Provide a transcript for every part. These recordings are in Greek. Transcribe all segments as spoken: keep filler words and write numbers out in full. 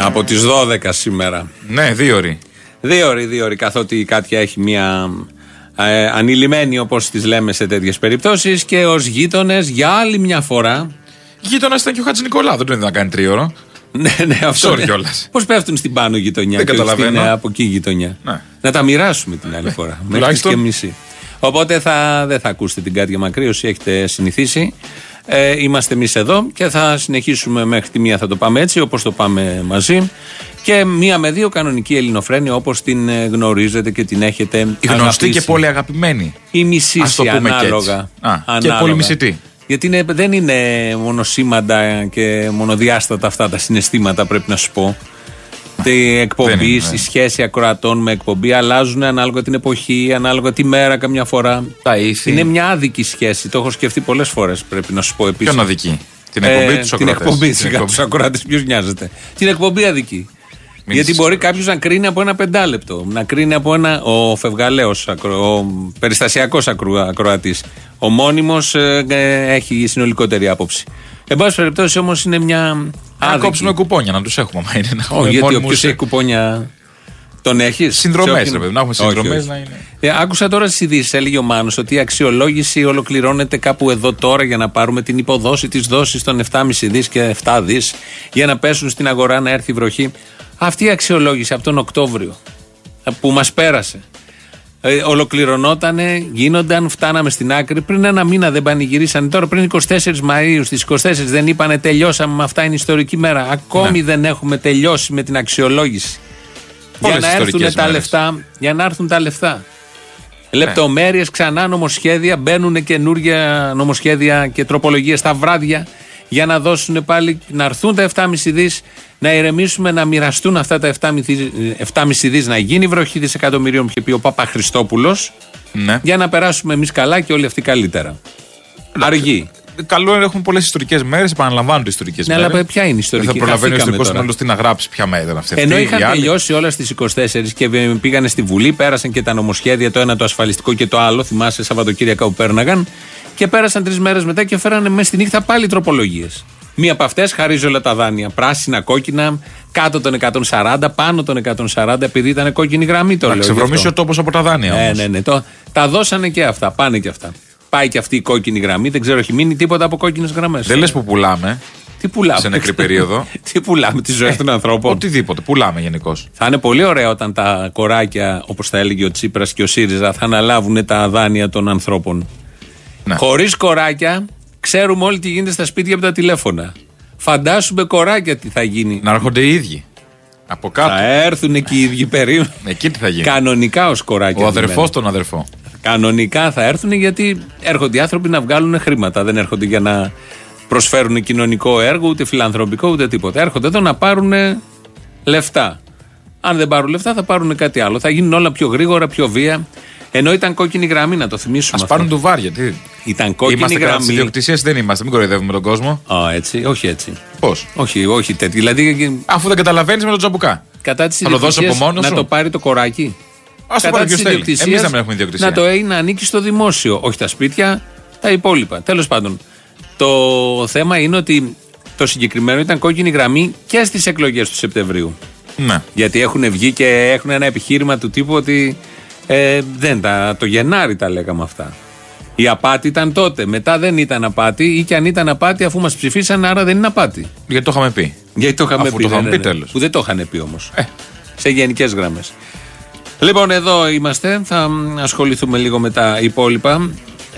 Από τις δώδεκα σήμερα. Ναι, δύο ώρες. Δύο ώρες, δύο ώρες, καθότι η Κάτια έχει μια ε, ανηλυμένη, όπως τις λέμε σε τέτοιες περιπτώσεις, και ως γείτονες για άλλη μια φορά. Γείτονας ήταν και ο Χατζηνικολάου, δεν τον να κάνει τρίωρο. Ναι, ναι, αυτό. Sorry κιόλας. Πώς πέφτουν στην πάνω γειτονιά δεν και καταλαβαίνω. στην από εκεί γειτονιά. Ναι. Να τα μοιράσουμε την άλλη φορά. Μέχρι και μισή. Οπότε θα, δεν θα ακούσετε την Κάτια Μακρύ όσοι έχετε συνηθίσει. Ε, είμαστε εμείς εδώ και θα συνεχίσουμε μέχρι τη μία, θα το πάμε έτσι όπως το πάμε μαζί. Και μία με δύο κανονική ελληνοφρένεια όπως την γνωρίζετε και την έχετε η γνωστή αγαπήσει. Και πολύ αγαπημένη. Η μισήση ανάλογα. Α, ανάλογα. Και πολύ μισητή. Γιατί είναι, δεν είναι μονοσήμαντα και μονοδιάστατα αυτά τα συναισθήματα, πρέπει να σου πω. Η εκπομπή, η σχέση ακροατών με εκπομπή αλλάζουν ανάλογα την εποχή, ανάλογα τη μέρα καμιά φορά. Τα ήθη. Είναι μια άδικη σχέση. Το έχω σκεφτεί πολλές φορές, πρέπει να σου πω επίσης. Ποιον αδική? Την εκπομπή ε, του ακροατές. Την εκπομπή, σιγά τους ακροατές, ποιος νοιάζεται. Την εκπομπή αδική. Μην Γιατί μπορεί κάποιος να κρίνει από ένα πεντάλεπτο, να κρίνει από ένα. Ο φευγαλαίος, ο περιστασιακός ακροατής. Ο μόνιμος ε, ε, έχει συνολικότερη άποψη. Εν πάση περιπτώσει όμως είναι μια. Να κόψουμε κουπόνια, να τους έχουμε. Μα είναι να έχουμε Όχι, γιατί όποιος έχει κουπόνια. Τον έχεις. Συνδρομές, ρε παιδί, να έχουμε συνδρομές να είναι. Ε, άκουσα τώρα στις ειδήσεις, έλεγε ο Μάνος, ότι η αξιολόγηση ολοκληρώνεται κάπου εδώ τώρα για να πάρουμε την υποδόση της δόσης των επτά κόμμα πέντε δις και επτά δις για να πέσουν στην αγορά, να έρθει η βροχή. Αυτή η αξιολόγηση από τον Οκτώβριο που μας πέρασε. Ε, ολοκληρωνότανε, γίνονταν, φτάναμε στην άκρη. Πριν ένα μήνα δεν πανηγυρίσανε. Τώρα, πριν εικοστή τέταρτη Μαΐου, στις είκοσι τέσσερις δεν είπανε τελειώσαμε με αυτά, είναι ιστορική μέρα. Ακόμη ναι. δεν έχουμε τελειώσει με την αξιολόγηση. Για να, έρθουν τα λεφτά, για να έρθουν τα λεφτά. Ναι. Λεπτομέρειες, ξανά νομοσχέδια, μπαίνουν καινούργια νομοσχέδια και τροπολογίες τα βράδια για να δώσουν πάλι, να έρθουν τα επτά κόμμα πέντε δις, να ηρεμήσουμε, να μοιραστούν αυτά τα επτά κόμμα πέντε δις, να γίνει βροχή δισεκατομμυρίων που είχε πει ο Παπαχριστόπουλος, ναι. για να περάσουμε εμείς καλά και όλοι αυτοί καλύτερα. Αργεί. Καλό είναι, έχουμε πολλές ιστορικές μέρες, επαναλαμβάνονται ιστορικές ναι, μέρες. Ναι, αλλά ποια είναι η ιστορική? Δεν θα προλαβαίνει ο ιστορικός συνόλος τι να γράψει, ποια μέρα ήταν αυτή. Ενώ είχαν τελειώσει όλα στις είκοσι τέσσερις και πήγανε στη Βουλή, πέρασαν και τα νομοσχέδια, το ένα το ασφαλιστικό και το άλλο, θυμάσαι Σαββατοκύριακα που πέρναγαν, και πέρασαν τρεις μέρες μετά και φέρανε μέσα στη νύχτα πάλι τροπολογίες. Μία από αυτές χαρίζει όλα τα δάνεια. Πράσινα, κόκκινα, κάτω των εκατόν σαράντα, πάνω των εκατόν σαράντα, επειδή ήταν κόκκινη γραμμή το λέω. Να ξεβρωμίσει ο τόπος από τα δάνεια. Ναι, ναι, ναι. Το, τα δώσανε και αυτά. Πάνε και αυτά. Πάει και αυτή η κόκκινη γραμμή. Δεν ξέρω, έχει μείνει τίποτα από κόκκινες γραμμές. Δεν λες που πουλάμε. Τι πουλάμε. Σε νεκρή περίοδο. Τι πουλάμε, τη ζωή των ανθρώπων. Οτιδήποτε. Πουλάμε γενικώς. Θα είναι πολύ ωραίο όταν τα κοράκια, όπως θα έλεγε ο Τσίπρας και ο ΣΥΡΙΖΑ, θα αναλάβουν τα δάνεια των ανθρώπων. Ναι. Χωρίς κοράκια, ξέρουμε όλοι τι γίνεται στα σπίτια από τα τηλέφωνα. Φαντάσουμε κοράκια τι θα γίνει. Να έρχονται οι ίδιοι. Από κάτω. Θα έρθουν και οι ίδιοι περίπου. Εκεί τι θα γίνει. Κανονικά ως κοράκια. Ο αδερφός τον αδερφό. Κανονικά θα έρθουν γιατί έρχονται οι άνθρωποι να βγάλουν χρήματα. Δεν έρχονται για να προσφέρουν κοινωνικό έργο, ούτε φιλανθρωπικό, ούτε τίποτα. Έρχονται εδώ να πάρουν λεφτά. Αν δεν πάρουν λεφτά, θα πάρουν κάτι άλλο. Θα γίνουν όλα πιο γρήγορα, πιο βία. Ενώ ήταν κόκκινη γραμμή, να το θυμίσουμε. Ας πάρουν τουβάρια, τι. Ήταν κόκκινη είμαστε γραμμή. Είμαστε ιδιοκτησίες, δεν είμαστε, μην κοροϊδεύουμε τον κόσμο. Α, έτσι, όχι έτσι. Πώς? Όχι, όχι τέτοιο. Δηλαδή, αφού δεν καταλαβαίνεις με τον τζαμπουκά. Κατά της ιδιοκτησίας να σου. Το πάρει το κοράκι. Ας το πάρει ποιος θέλει. Εμείς δεν έχουμε ιδιοκτησία. Να το έχει να ανήκει στο δημόσιο, όχι τα σπίτια, τα υπόλοιπα. Τέλος πάντων, το θέμα είναι ότι το συγκεκριμένο ήταν κόκκινη γραμμή και στις εκλογές του Σεπτεμβρίου. Ναι. Γιατί έχουν βγει και έχουν ένα επιχείρημα του τύπου ότι ε, δεν τα, το Γενάρη τα λέγαμε αυτά. Η απάτη ήταν τότε. Μετά δεν ήταν απάτη, ή και αν ήταν απάτη, αφού μας ψηφίσαν, άρα δεν είναι απάτη. Γιατί το είχαμε πει. Γιατί το είχαμε αφού πει. Το είχαμε ναι, πει ναι, τέλος. Που δεν το είχαν πει όμως. Ε. Σε γενικές γραμμές. Λοιπόν, εδώ είμαστε. Θα ασχοληθούμε λίγο με τα υπόλοιπα.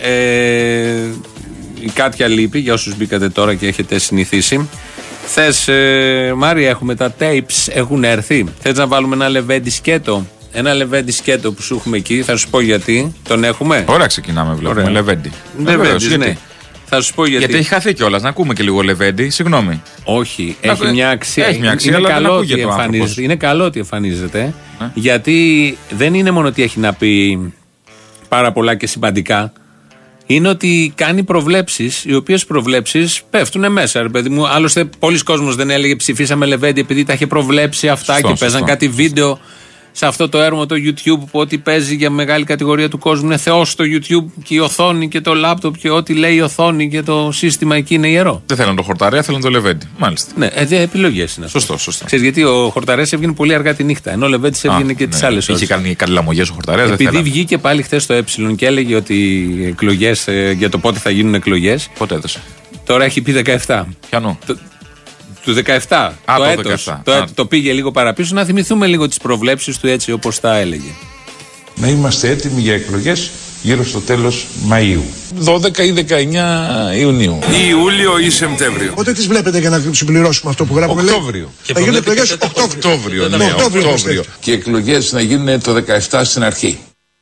Ε, η Κάτια λείπει, για όσους μπήκατε τώρα και έχετε συνηθίσει. Θες, ε, Μάρια, έχουμε τα tapes, έχουν έρθει. Θες να βάλουμε ένα λεβέντι σκέτο? Ένα λεβέντι σκέτο που σου έχουμε εκεί, θα σου πω γιατί. Τον έχουμε. Ωραία, ξεκινάμε, βλέπουμε. Λεβέντι. Λεβέντι, ναι. Θα σου πω γιατί. Γιατί έχει χαθεί κιόλας. Να ακούμε και λίγο λεβέντι, συγγνώμη. Όχι, να, έχει μια αξία. Έχει μια αξία, είναι, αλλά καλό δεν ότι εμφανίζεται. είναι καλό ότι εμφανίζεται. Ναι. Γιατί δεν είναι μόνο ότι έχει να πει πάρα πολλά και σημαντικά. Είναι ότι κάνει προβλέψεις, οι οποίες προβλέψεις πέφτουν μέσα, ρε παιδί μου. Άλλωστε, πολλοί κόσμος δεν έλεγε ψηφίσαμε λεβέντι επειδή τα είχε προβλέψει αυτά. Σωστό, και παίζαν κάτι βίντεο σε αυτό το έρμο το YouTube που ό,τι παίζει για μεγάλη κατηγορία του κόσμου είναι θεός στο YouTube και η οθόνη και το λάπτοπ και ό,τι λέει η οθόνη και το σύστημα εκεί είναι ιερό. Δεν θέλουν το Χορταρέα, θέλουν το Λεβέντη. Μάλιστα. Ναι, ε, επιλογές είναι. Σωστό, σωστό. Ξέρεις γιατί ο Χορταρέας έβγαινε πολύ αργά τη νύχτα, ενώ ο Λεβέντης έβγαινε και ναι, τις άλλες ώρες. Είχε κάνει κάτι λαμογές ο Χορταρέας. Επειδή βγήκε πάλι χθες στο Ε και έλεγε ότι οι εκλογές, για το πότε θα γίνουν εκλογές. Πότε έδωσε. Τώρα έχει πει δεκαεπτά. Πιανού. Το, του δεκαεπτά. Α, το, το, έτος, δεκαεπτά. το, έτος, το πήγε λίγο παραπίσω. Να θυμηθούμε λίγο τις προβλέψεις του έτσι όπως τα έλεγε. Να είμαστε έτοιμοι για εκλογές γύρω στο τέλος Μαΐου. δώδεκα ή δεκαεννιά Ιουνίου. Ή Ιούλιο ή Σεπτέμβριο. Πότε τις βλέπετε για να συμπληρώσουμε αυτό που γράφουμε? Οκτώβριο. Θα γίνουν εκλογές Οκτώβριο. Οκτώβριο, ναι, Οκτώβριο. Και οι εκλογές να γίνουν το δεκαεπτά στην αρχή.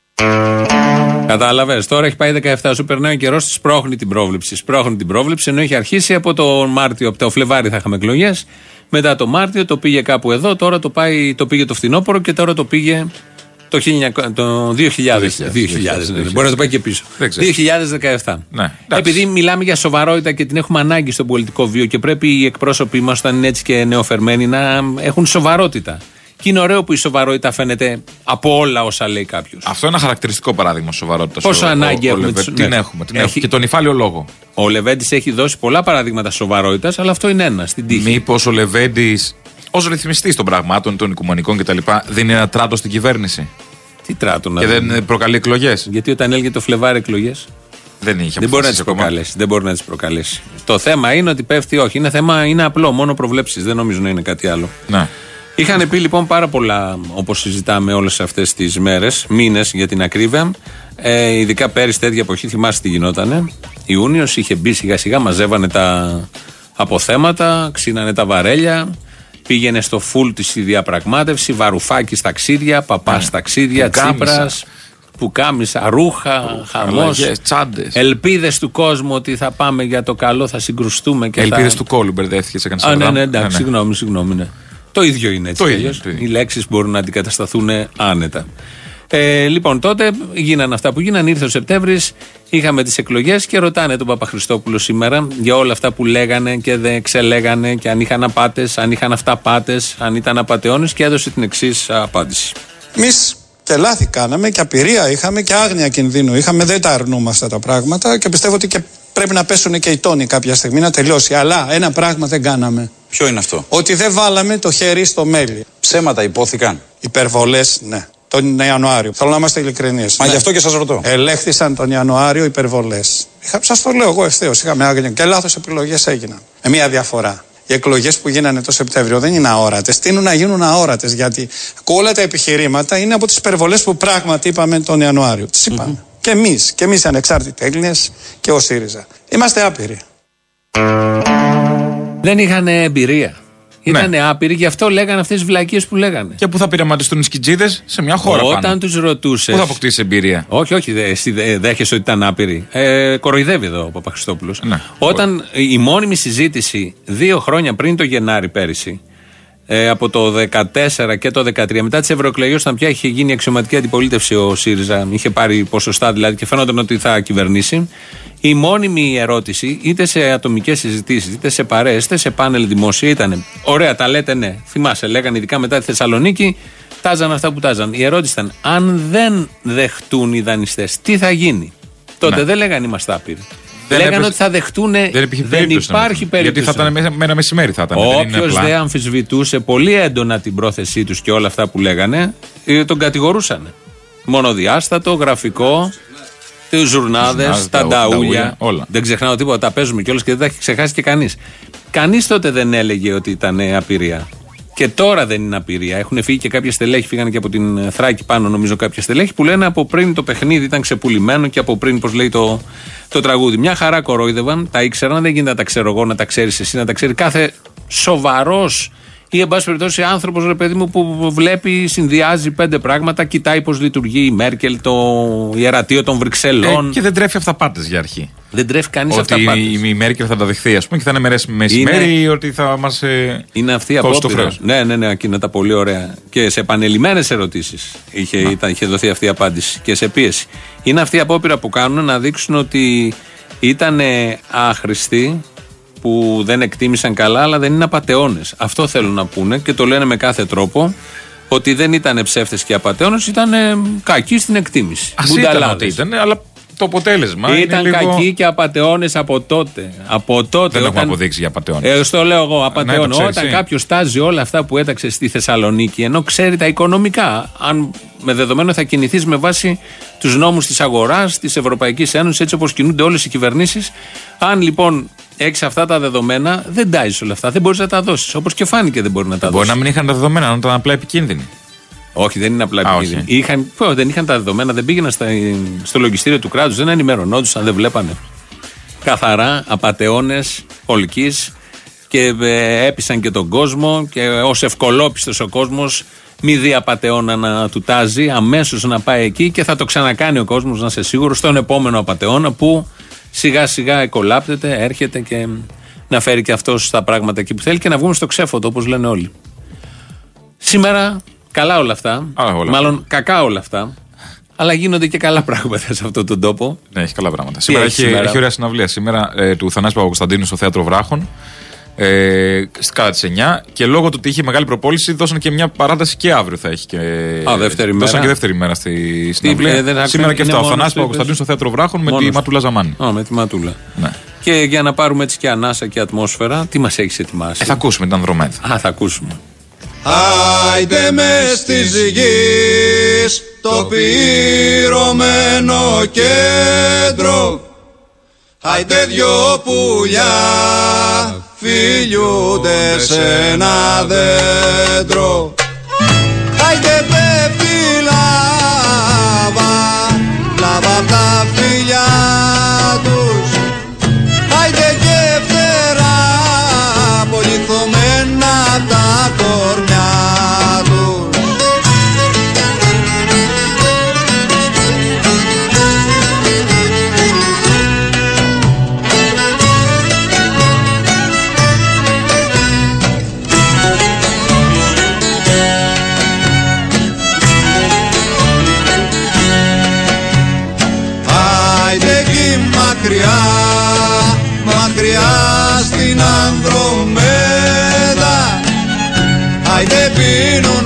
Κατάλαβες, τώρα έχει πάει δεκαεπτά, σου περνάει ο καιρός, σπρώχνει την πρόβλεψη. Σπρώχνει την πρόβλεψη, ενώ έχει αρχίσει από το Μάρτιο, από το Φλεβάρι θα είχαμε εκλογές. Μετά το Μάρτιο το πήγε κάπου εδώ, τώρα το, πάει, το πήγε το φθινόπωρο και τώρα το πήγε το, το δύο χιλιάδες. δύο χιλιάδες, ναι, μπορεί να το πάει και πίσω. δύο χιλιάδες δεκαεπτά. Ναι, επειδή μιλάμε για σοβαρότητα και την έχουμε ανάγκη στον πολιτικό βίο και πρέπει οι εκπρόσωποι μας, όταν είναι έτσι και νεοφερμένοι, να έχουν σοβαρότητα. Και είναι ωραίο που η σοβαρότητα φαίνεται από όλα όσα λέει κάποιος. Αυτό είναι ένα χαρακτηριστικό παράδειγμα σοβαρότητας. Πόσο ανάγκη ο, ο, έχουμε. ο, τους, την ναι. έχουμε, την έχει... έχουμε. Και τον υφάλιο λόγο. Ο Λεβέντης έχει δώσει πολλά παραδείγματα σοβαρότητας, αλλά αυτό είναι ένα στην τύχη. Μήπως ο Λεβέντης, ως ρυθμιστής των πραγμάτων, των οικουμενικών κτλ., δίνει ένα τράτο στην κυβέρνηση? Τι τράτο να Και δίνει. δεν προκαλεί εκλογές. Γιατί όταν έλεγε το Φλεβάρι εκλογές. Δεν είχε δεν μπορεί να τις προκαλέσει. Δεν μπορεί να τις προκαλέσει. Το θέμα είναι ότι πέφτει, όχι. Είναι θέμα, είναι απλό, μόνο προβλέψεις. Δεν νομίζω να είναι κάτι άλλο. Ναι. Είχαν πει λοιπόν πάρα πολλά, όπως συζητάμε όλες αυτές τις μέρες, μήνες για την ακρίβεια. Ε, ειδικά πέρυσι τέτοια εποχή, θυμάσαι τι γινότανε. Ιούνιος είχε μπει σιγά σιγά, μαζεύανε τα αποθέματα, ξύνανε τα βαρέλια. Πήγαινε στο φουλ της η διαπραγμάτευση, Βαρουφάκης ταξίδια, Παπάς yeah. ταξίδια, Τσίπρας, πουκάμισα, ρούχα, χαμός, ελπίδες του κόσμου ότι θα πάμε για το καλό, θα συγκρουστούμε. Και ελπίδες θα... του κόλου, μπερδεύτηκες, έκανες Α, ναι, ναι, εντάξει, ναι, ναι. συγγνώμη, συγγνώμη, ναι. Το ίδιο είναι έτσι. Το ίδιο, το ίδιο. Οι λέξεις μπορούν να αντικατασταθούν άνετα. Ε, λοιπόν, τότε γίνανε αυτά που γίνανε, ήρθε ο Σεπτέμβρης, είχαμε τις εκλογές και ρωτάνε τον Παπαχριστόπουλο σήμερα για όλα αυτά που λέγανε και δεν ξελέγανε και αν είχαν απάτες, αν είχαν αυταπάτες, αν ήταν απατεώνες, και έδωσε την εξής απάντηση. Εμείς και λάθη κάναμε και απειρία είχαμε και άγνοια κινδύνου είχαμε, δεν τα αρνούμαστε τα πράγματα και πιστεύω ότι και πρέπει να πέσουν και οι τόνοι κάποια στιγμή να τελειώσει. Αλλά ένα πράγμα δεν κάναμε. Ποιο είναι αυτό? Ότι δεν βάλαμε το χέρι στο μέλι. Ψέματα υπόθηκαν. Υπερβολές, ναι. Τον Ιανουάριο. Θέλω να είμαστε ειλικρινείς. Μα ναι. γι' αυτό και σας ρωτώ. Ελέγχθησαν τον Ιανουάριο υπερβολές. Σας το λέω εγώ ευθέως. Είχαμε άγνοια και λάθος επιλογές έγιναν. Με μία διαφορά. Οι εκλογές που γίνανε το Σεπτέμβριο δεν είναι αόρατες. Τείνουν να γίνουν αόρατες γιατί όλα τα επιχειρήματα είναι από τις υπερβολές που πράγματι είπαμε τον Ιανουάριο. Τις είπαμε. Mm-hmm. Και εμείς, και εμείς ανεξάρτητοι Έλληνες και ο ΣΥΡΙΖΑ. Είμαστε άπειροι. Δεν είχαν εμπειρία. Ήταν ναι. άπειροι, γι' αυτό λέγανε αυτές τις βλακίες που λέγανε. Και πού θα πειραματιστούν οι σκιτζίδες? Σε μια χώρα. Όταν τους ρωτούσες. Πού θα αποκτήσει εμπειρία? Όχι, όχι, δε, εσύ δέχεσαι ότι ήταν άπειροι. Ε, κοροϊδεύει εδώ ο Παπαχριστόπουλος. Ναι. Όταν η μόνιμη συζήτηση δύο χρόνια πριν το Γενάρη πέρυσι, ε, από το δεκατέσσερα και το δεκατρία, μετά τις ευρωεκλογές, όταν πια είχε γίνει αξιωματική αντιπολίτευση ο ΣΥΡΙΖΑ, είχε πάρει ποσοστά δηλαδή και φαίνονταν ότι θα κυβερνήσει. Η μόνιμη ερώτηση, είτε σε ατομικές συζητήσεις, είτε σε παρέες, είτε σε πάνελ δημόσια, ήταν ωραία, τα λέτε, ναι. Θυμάσαι, λέγανε ειδικά μετά τη Θεσσαλονίκη, τάζαν αυτά που τάζαν. Η ερώτηση ήταν, αν δεν δεχτούν οι δανειστές, τι θα γίνει? Τότε ναι. δεν λέγανε είμαστε άπειροι. Λέγανε έπαιζε... ότι θα δεχτούν. Δεν, δεν υπάρχει περίπτωση. Γιατί θα ήταν με ένα μεσημέρι, θα ήταν. Όποιος δεν αμφισβητούσε πολύ έντονα την πρόθεσή τους και όλα αυτά που λέγανε, τον κατηγορούσαν. Μονοδιάστατο, γραφικό. Τους ζουρνάδες, τα νταούλια. Δεν ξεχνάω τίποτα, τα παίζουμε κιόλας και δεν τα έχει ξεχάσει και κανείς. Κανείς τότε δεν έλεγε ότι ήταν απειρία. Και τώρα δεν είναι απειρία. Έχουν φύγει και κάποια στελέχη, φύγανε και από την Θράκη πάνω, νομίζω, κάποια στελέχη που λένε από πριν το παιχνίδι ήταν ξεπουλημένο και από πριν, πώς λέει το, το τραγούδι. Μια χαρά κορόιδευαν, τα ήξεραν, δεν γίνεται να τα ξέρω εγώ, να τα ξέρεις εσύ, να τα ξέρει κάθε σοβαρός ή εν πάση περιπτώσει άνθρωπος, ρε παιδί μου, που βλέπει, συνδυάζει πέντε πράγματα, κοιτάει πώς λειτουργεί η Μέρκελ, το ιερατείο των Βρυξελών. Ε, και δεν τρέφει αυταπάτες για αρχή. Δεν τρέφει κανείς ότι αυταπάτες. Ότι η Μέρκελ θα τα δεχθεί, ας πούμε, και θα είναι μεσημέρι, ότι θα μας. Ε, είναι αυτή η απόπειρα. Ναι, ναι, ναι, εκείνα τα πολύ ωραία. Και σε επανελειμμένες ερωτήσεις είχε, ήταν, είχε δοθεί αυτή η απάντηση και σε πίεση. Είναι αυτή η απόπειρα που κάνουν να δείξουν ότι ήταν άχρηστοι, που δεν εκτίμησαν καλά, αλλά δεν είναι απατεώνες. Αυτό θέλουν να πούνε και το λένε με κάθε τρόπο. Ότι δεν ήταν ψεύτες και απατεώνες, ήταν κακοί στην εκτίμηση. Ας ήταν ότι ήταν, αλλά το αποτέλεσμα ήταν είναι λίγο... κακοί και απατεώνες από τότε. Από τότε δεν όταν... έχουμε αποδείξει για απατεώνες. Ε, στο λέω εγώ, απατεώνες. Ναι, όταν κάποιος τάζει όλα αυτά που έταξε στη Θεσσαλονίκη, ενώ ξέρει τα οικονομικά, αν με δεδομένο θα κινηθείς με βάση τους νόμους της αγοράς, της Ευρωπαϊκής Ένωσης, έτσι όπως κινούνται όλες οι κυβερνήσεις. Αν λοιπόν έχεις αυτά τα δεδομένα, δεν τάζεις όλα αυτά, δεν μπορείς να τα δώσεις. Όπως και φάνηκε δεν μπορεί να τα δώσεις. Μπορεί να μην είχαν τα δεδομένα, να ήταν απλά επικίνδυνοι. Όχι, δεν είναι απλά επικίνδυνοι. Είχαν, πω, δεν είχαν τα δεδομένα, δεν πήγαιναν στα, στο λογιστήριο του κράτους, δεν ενημερωνόντουσαν, δεν βλέπανε. Καθαρά απατεώνες ολικής και ε, έπεισαν και τον κόσμο και ως ευκολόπιστος ο κόσμος μη δει απατεώνα να του τάζει, αμέσως να πάει εκεί και θα το ξανακάνει ο κόσμος, να είσαι σίγουρος, στον επόμενο απατεώνα που σιγά σιγά εκολάπτεται, έρχεται και να φέρει και αυτός τα πράγματα εκεί που θέλει και να βγούμε στο ξέφωτο όπως λένε όλοι. Σήμερα καλά όλα αυτά, Α, όλα. μάλλον κακά όλα αυτά, αλλά γίνονται και καλά πράγματα σε αυτόν τον τόπο. Ναι, έχει καλά πράγματα. Σήμερα έχει, σήμερα? έχει ωραία συναυλία. Σήμερα ε, του Θανάση Παπακοσταντίνου στο Θέατρο Βράχων. Ε, κατά τις εννιά και λόγω του ότι είχε μεγάλη προπόληση δώσαν και μια παράταση και αύριο θα έχει και. Α, δεύτερη μέρα. Δώσαν και δεύτερη μέρα στη συναυλία. Ε, Σήμερα και αυτά. Ο Θανάσης Παπακοσταντίνου στο Θέατρο Βράχων με τη Ματούλα Ζαμάνη. Α, με τη Ματούλα. Ναι. Και για να πάρουμε έτσι και ανάσα και ατμόσφαιρα, τι μας έχεις ετοιμάσει? Ε, θα ακούσουμε την Ανδρομέδα. Α, θα ακούσουμε. Άιντε μες της γης το πυρωμένο κέντρο, άιντε δυο πουλιά φιλιούνται σε ένα δέντρο, άιντε πέφτει λάβα, λάβα απ' τα φιλιά τους, άιντε και φτερά πολυθωμένα τα κορμιά τους. Άιντε εκεί μακριά, μακριά στην Ανδρομέδα, άιντε πίνουν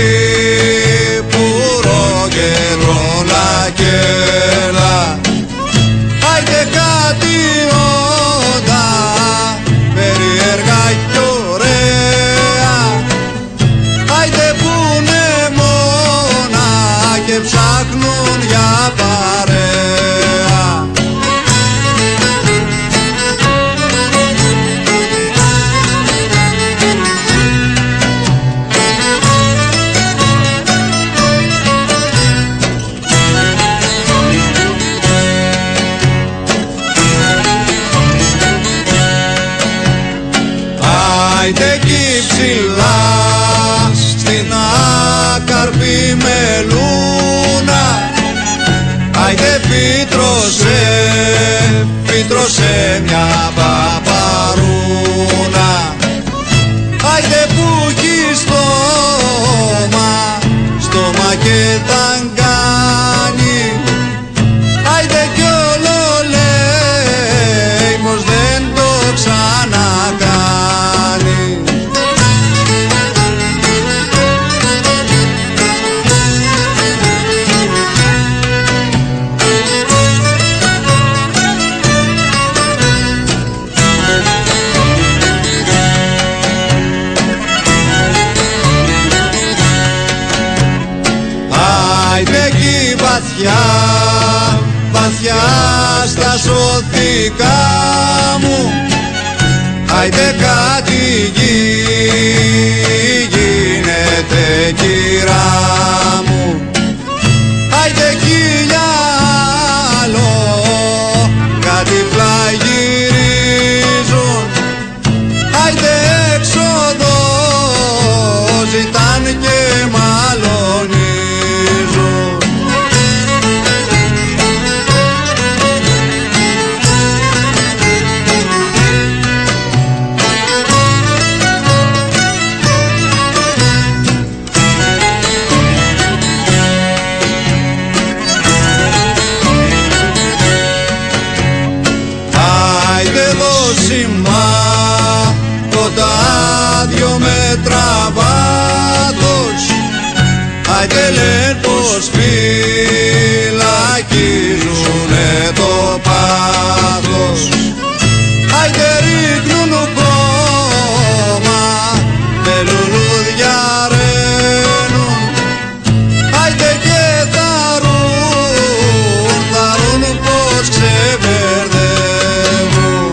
σιπουρό και ρολακέλα, άιντε κάτι όντα περίεργα κι ωραία, άιντε πούνε μόνα και ψάχνουν για παρέα. Άιντε εκεί ψηλά στην άκαρπη μελούνα, άιντε φύτρωσε, φύτρωσε μια παπαρούνα, άιντε που έχει στόμα, στόμα και ταγκάνι, άιντε κι όλο λέει πως δεν το ξανακάνει. Άιντε εκεί βαθιά, βαθιά στα σωθικά μου, άιντε κάτι γη, γίνεται κυρά μου, άιντε χίλια άλλο κάτι πλαγυρίζουν, άιντε έξοδο ζητάν και μαλώνίζουν. με λουλούδια ρένουν, άιντε και θαρούν, θαρούν πως ξεμπερδεύουν.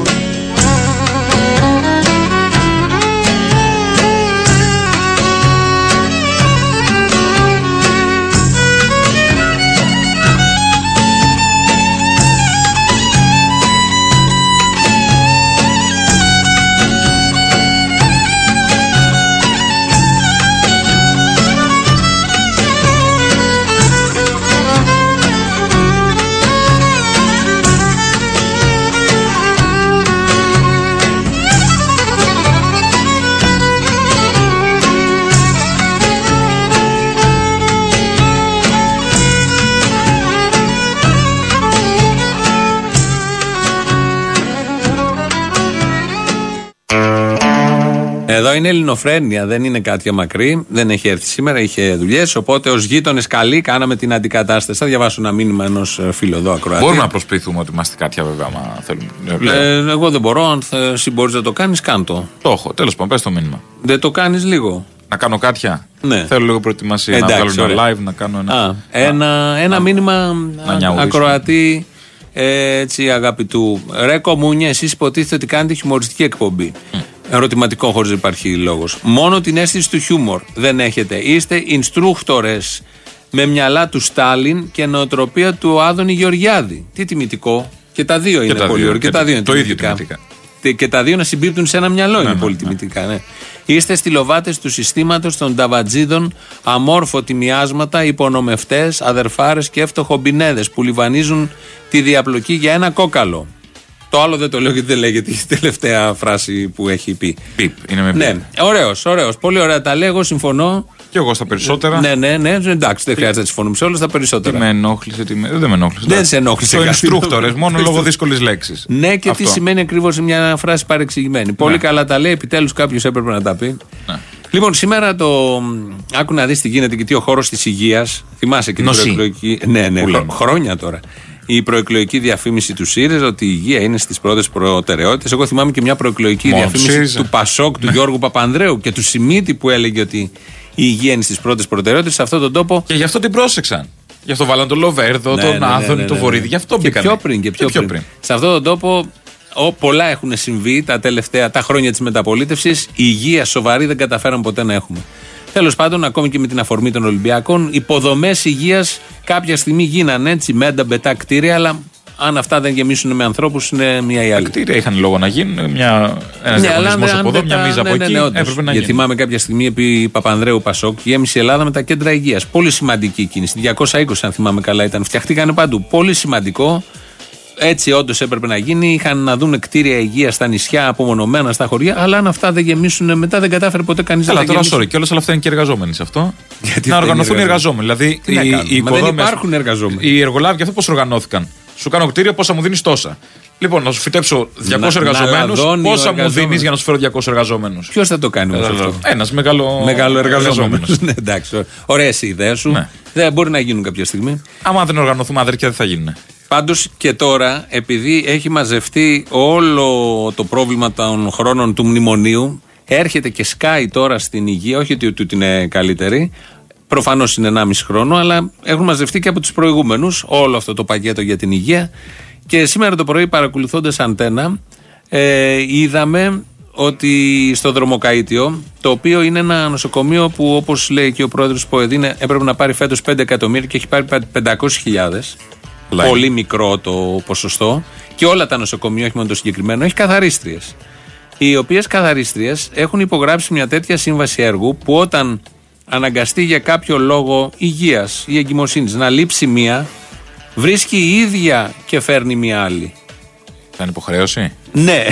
Εδώ είναι ελληνοφρένεια, δεν είναι κάτι μακρύ. Δεν έχει έρθει σήμερα, είχε δουλειές. Οπότε ως γείτονες καλοί κάναμε την αντικατάσταση. Θα διαβάσω ένα μήνυμα ενός φίλου εδώ ακροατή. Μπορούμε να προσποιηθούμε ότι είμαστε κάτι βέβαια, άμα θέλουμε. Ε, εγώ δεν μπορώ. Αν εσύ μπορείς να το κάνεις, κάν' το. Το έχω. Τέλος πάντων, πες το μήνυμα. Δεν το κάνεις λίγο. Να κάνω κάτια. Ναι. Θέλω λίγο προετοιμασία. Εντάξει, να βγάλω ένα live, να κάνω ένα. Α, ένα, ένα α, μήνυμα α, ακροατή. Έτσι, αγαπητού. Ρε κομμούνια, εσείς υποτίθεται ότι κάνετε χιουμοριστική εκπομπή. Mm. Ερωτηματικό, χωρίς να υπάρχει λόγος. Μόνο την αίσθηση του χιούμορ δεν έχετε. Είστε instructores με μυαλά του Στάλιν και νοοτροπία του Άδωνη Γεωργιάδη. Τι τιμητικό. Και τα δύο είναι πολύ ωραία. Και, και τα δύο είναι το τιμητικά. ίδιο τιμητικά. Και τα δύο να συμπίπτουν σε ένα μυαλό ναι, είναι ναι, πολύ ναι. τιμητικά. Ναι. Είστε στυλοβάτες του συστήματος των ταβατζίδων, αμόρφωτοι μοιάσματα, υπονομευτές, αδερφάρες και εύτοχομπινέδες που λιβανίζουν τη διαπλοκή για ένα κόκαλο. Το άλλο δεν το λέω γιατί δεν λέγεται η τελευταία φράση που έχει πει. Πιπ, είναι με πιπ. Ναι, ωραίος, ωραίος. Πολύ ωραία τα λέγω, συμφωνώ. Και εγώ στα περισσότερα. Ναι, ναι, ναι, εντάξει, δεν χρειάζεται να συμφωνούμε σε όλα, στα περισσότερα. Τι με ενόχλησε, τι με... δεν με ενόχλησε. Δεν σε ενόχλησε. Το instructores, μόνο λόγω δύσκολης λέξης. Ναι, και αυτό. Τι σημαίνει ακριβώς μια φράση παρεξηγημένη. Ναι. Πολύ καλά τα λέει, επιτέλους κάποιος έπρεπε να τα πει. Ναι. Λοιπόν, σήμερα το. Άκου να δεις τι γίνεται και τι ο χώρος της υγείας. Θυμάσαι και την προεκλογική. Ναι, ναι, χρόνια τώρα. Η προεκλογική διαφήμιση του ΣΥΡΙΖΑ ότι η υγεία είναι στις πρώτες προτεραιότητες. Εγώ θυμάμαι και μια προεκλογική Μόνο διαφήμιση ΣΥΡΙΖΑ. Του Πασόκ, του ναι. Γιώργου Παπανδρέου και του Σιμίτη που έλεγε ότι η υγεία είναι στις πρώτες προτεραιότητες. Σε αυτόν τον τόπο. Και γι' αυτό την πρόσεξαν. Γι' αυτό βάλαν τον Λοβέρδο, ναι, τον ναι, Άδωνη, ναι, ναι, ναι, τον Βορύδη. Γι' αυτό μπήκαν. Και πιο πριν. Και πιο, και πιο πριν. πριν. Σε αυτόν τον τόπο. Ο, πολλά έχουν συμβεί τα τελευταία τα χρόνια της μεταπολίτευσης. Η υγεία σοβαρή δεν καταφέραμε ποτέ να έχουμε. Τέλος πάντων, ακόμη και με την αφορμή των Ολυμπιακών, υποδομές υγείας κάποια στιγμή γίνανε έτσι με ανταμπετά κτίρια, αλλά αν αυτά δεν γεμίσουν με ανθρώπους, είναι μία ή άλλη. Τα κτίρια είχαν λόγο να γίνουν, μια, ένας ναι, διαγωνισμός από εδώ, μια μίζα ναι, από ναι, εκεί. Ναι, ναι, έπρεπε να γιατί θυμάμαι κάποια στιγμή επί Παπανδρέου Πασόκ γέμισε η Ελλάδα με τα κέντρα υγείας. Πολύ σημαντική κίνηση. διακόσια είκοσι, αν θυμάμαι καλά, ήταν. Φτιαχτήκανε παντού. Πολύ σημαντικό. Έτσι όντως έπρεπε να γίνει. Είχαν να δουν κτίρια υγείας στα νησιά, απομονωμένα στα χωριά. Αλλά αν αυτά δεν γεμίσουν μετά, δεν κατάφερε ποτέ κανείς να τα γεμίσει. Καλά, τώρα sorry, και όλα αυτά είναι και εργαζόμενοι σε αυτό. Γιατί να οργανωθούν οι εργαζόμενοι. Δηλαδή, οι, οι οικοδόμες, δεν υπάρχουν εργαζόμενοι. Οι εργολάβοι και αυτό πώς οργανώθηκαν. Σου κάνω κτίριο, πόσα μου δίνεις τόσα. Λοιπόν, να σου φυτέψω διακόσιους εργαζομένους, πόσα μου δίνεις για να σου φέρω διακόσιους εργαζόμενους. Ποιος θα το κάνει όμως αυτό? Ένας μεγάλο, μεγάλο εργαζόμενος. Ναι, εντάξει. Ωραίες οι ιδέες σου. Ναι. Δεν μπορεί να γίνουν κάποια στιγμή. Άμα δεν οργανωθούμε αδέρφια, δεν θα γίνουν. Πάντως και τώρα, επειδή έχει μαζευτεί όλο το πρόβλημα των χρόνων του μνημονίου, έρχεται και σκάει τώρα στην υγεία, όχι ότι τούτη είναι καλύτερη, προφανώς είναι ενάμιση χρόνο, αλλά έχουν μαζευτεί και από τους προηγούμενους όλο αυτό το πακέτο για την υγεία. Και σήμερα το πρωί, παρακολουθώντας Αντένα, ε, είδαμε ότι στο Δρομοκαΐτιο, το οποίο είναι ένα νοσοκομείο που, όπως λέει και ο πρόεδρος ΠΟΕΔ, έπρεπε να πάρει φέτος πέντε εκατομμύρια και έχει πάρει πεντακόσιες χιλιάδες. Like. Πολύ μικρό το ποσοστό. Και όλα τα νοσοκομεία, όχι μόνο το συγκεκριμένο, έχει καθαρίστριες. Οι οποίες καθαρίστριες έχουν υπογράψει μια τέτοια σύμβαση έργου που όταν αναγκαστεί για κάποιο λόγο υγείας ή εγκυμοσύνης να λείψει μία, βρίσκει η ίδια και φέρνει μία άλλη. Σαν υποχρέωση. Ναι.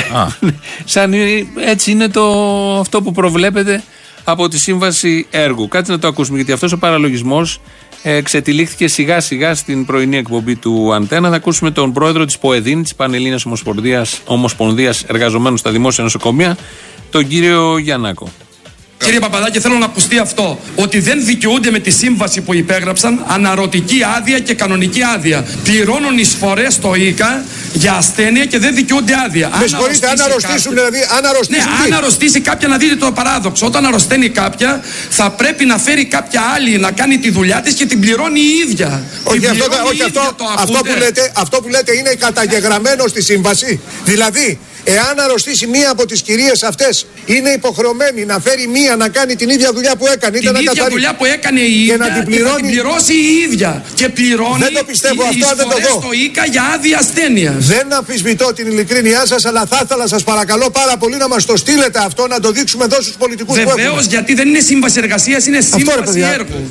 Σαν, έτσι είναι το, αυτό που προβλέπεται από τη σύμβαση έργου. Κάτσε να το ακούσουμε, γιατί αυτός ο παραλογισμός ε, ξετυλίχθηκε σιγά σιγά στην πρωινή εκπομπή του Αντένα. Θα ακούσουμε τον πρόεδρο της ΠΟΕΔΗΝ, της Πανελλήνιας Ομοσπονδίας, Ομοσπονδίας Εργαζομένων στα Δημόσια Νοσοκομεία, τον κύριο Γιαννάκο. Κύριε Παπαδάκη, θέλω να ακουστεί αυτό. Ότι δεν δικαιούνται με τη σύμβαση που υπέγραψαν αναρωτική άδεια και κανονική άδεια. Πληρώνουν εισφορές στο ΙΚΑ για ασθένεια και δεν δικαιούνται άδεια. Με συγχωρείτε, αν αρρωστήσουν, δηλαδή, αν αρρωστήσουν. Ναι, αν αρρωστήσει κάποια, να δείτε το παράδοξο. Όταν αρρωσταίνει κάποια, θα πρέπει να φέρει κάποια άλλη να κάνει τη δουλειά της και την πληρώνει η ίδια. Όχι, αυτό, όχι αυτό, αυτό, που λέτε, αυτό που λέτε είναι καταγεγραμμένο στη σύμβαση. Δηλαδή, εάν αρρωστήσει μία από τις κυρίες αυτές, είναι υποχρεωμένη να φέρει μία να κάνει την ίδια δουλειά που έκανε. Την να ίδια καθαρί... δουλειά που έκανε η ίδια και να την, πληρώνει... και να την πληρώσει η ίδια. Και πληρώνει δεν το πιστεύω αυτό, δεν το δω. στο ΙΚΑ για άδεια ασθένεια. Δεν αμφισβητώ την ειλικρίνειά σας, αλλά θα ήθελα σας παρακαλώ πάρα πολύ να μας το στείλετε αυτό, να το δείξουμε εδώ στους πολιτικούς που έχουμε. Βεβαίως, γιατί δεν είναι σύμβαση εργασίας, είναι σύμβαση έργου.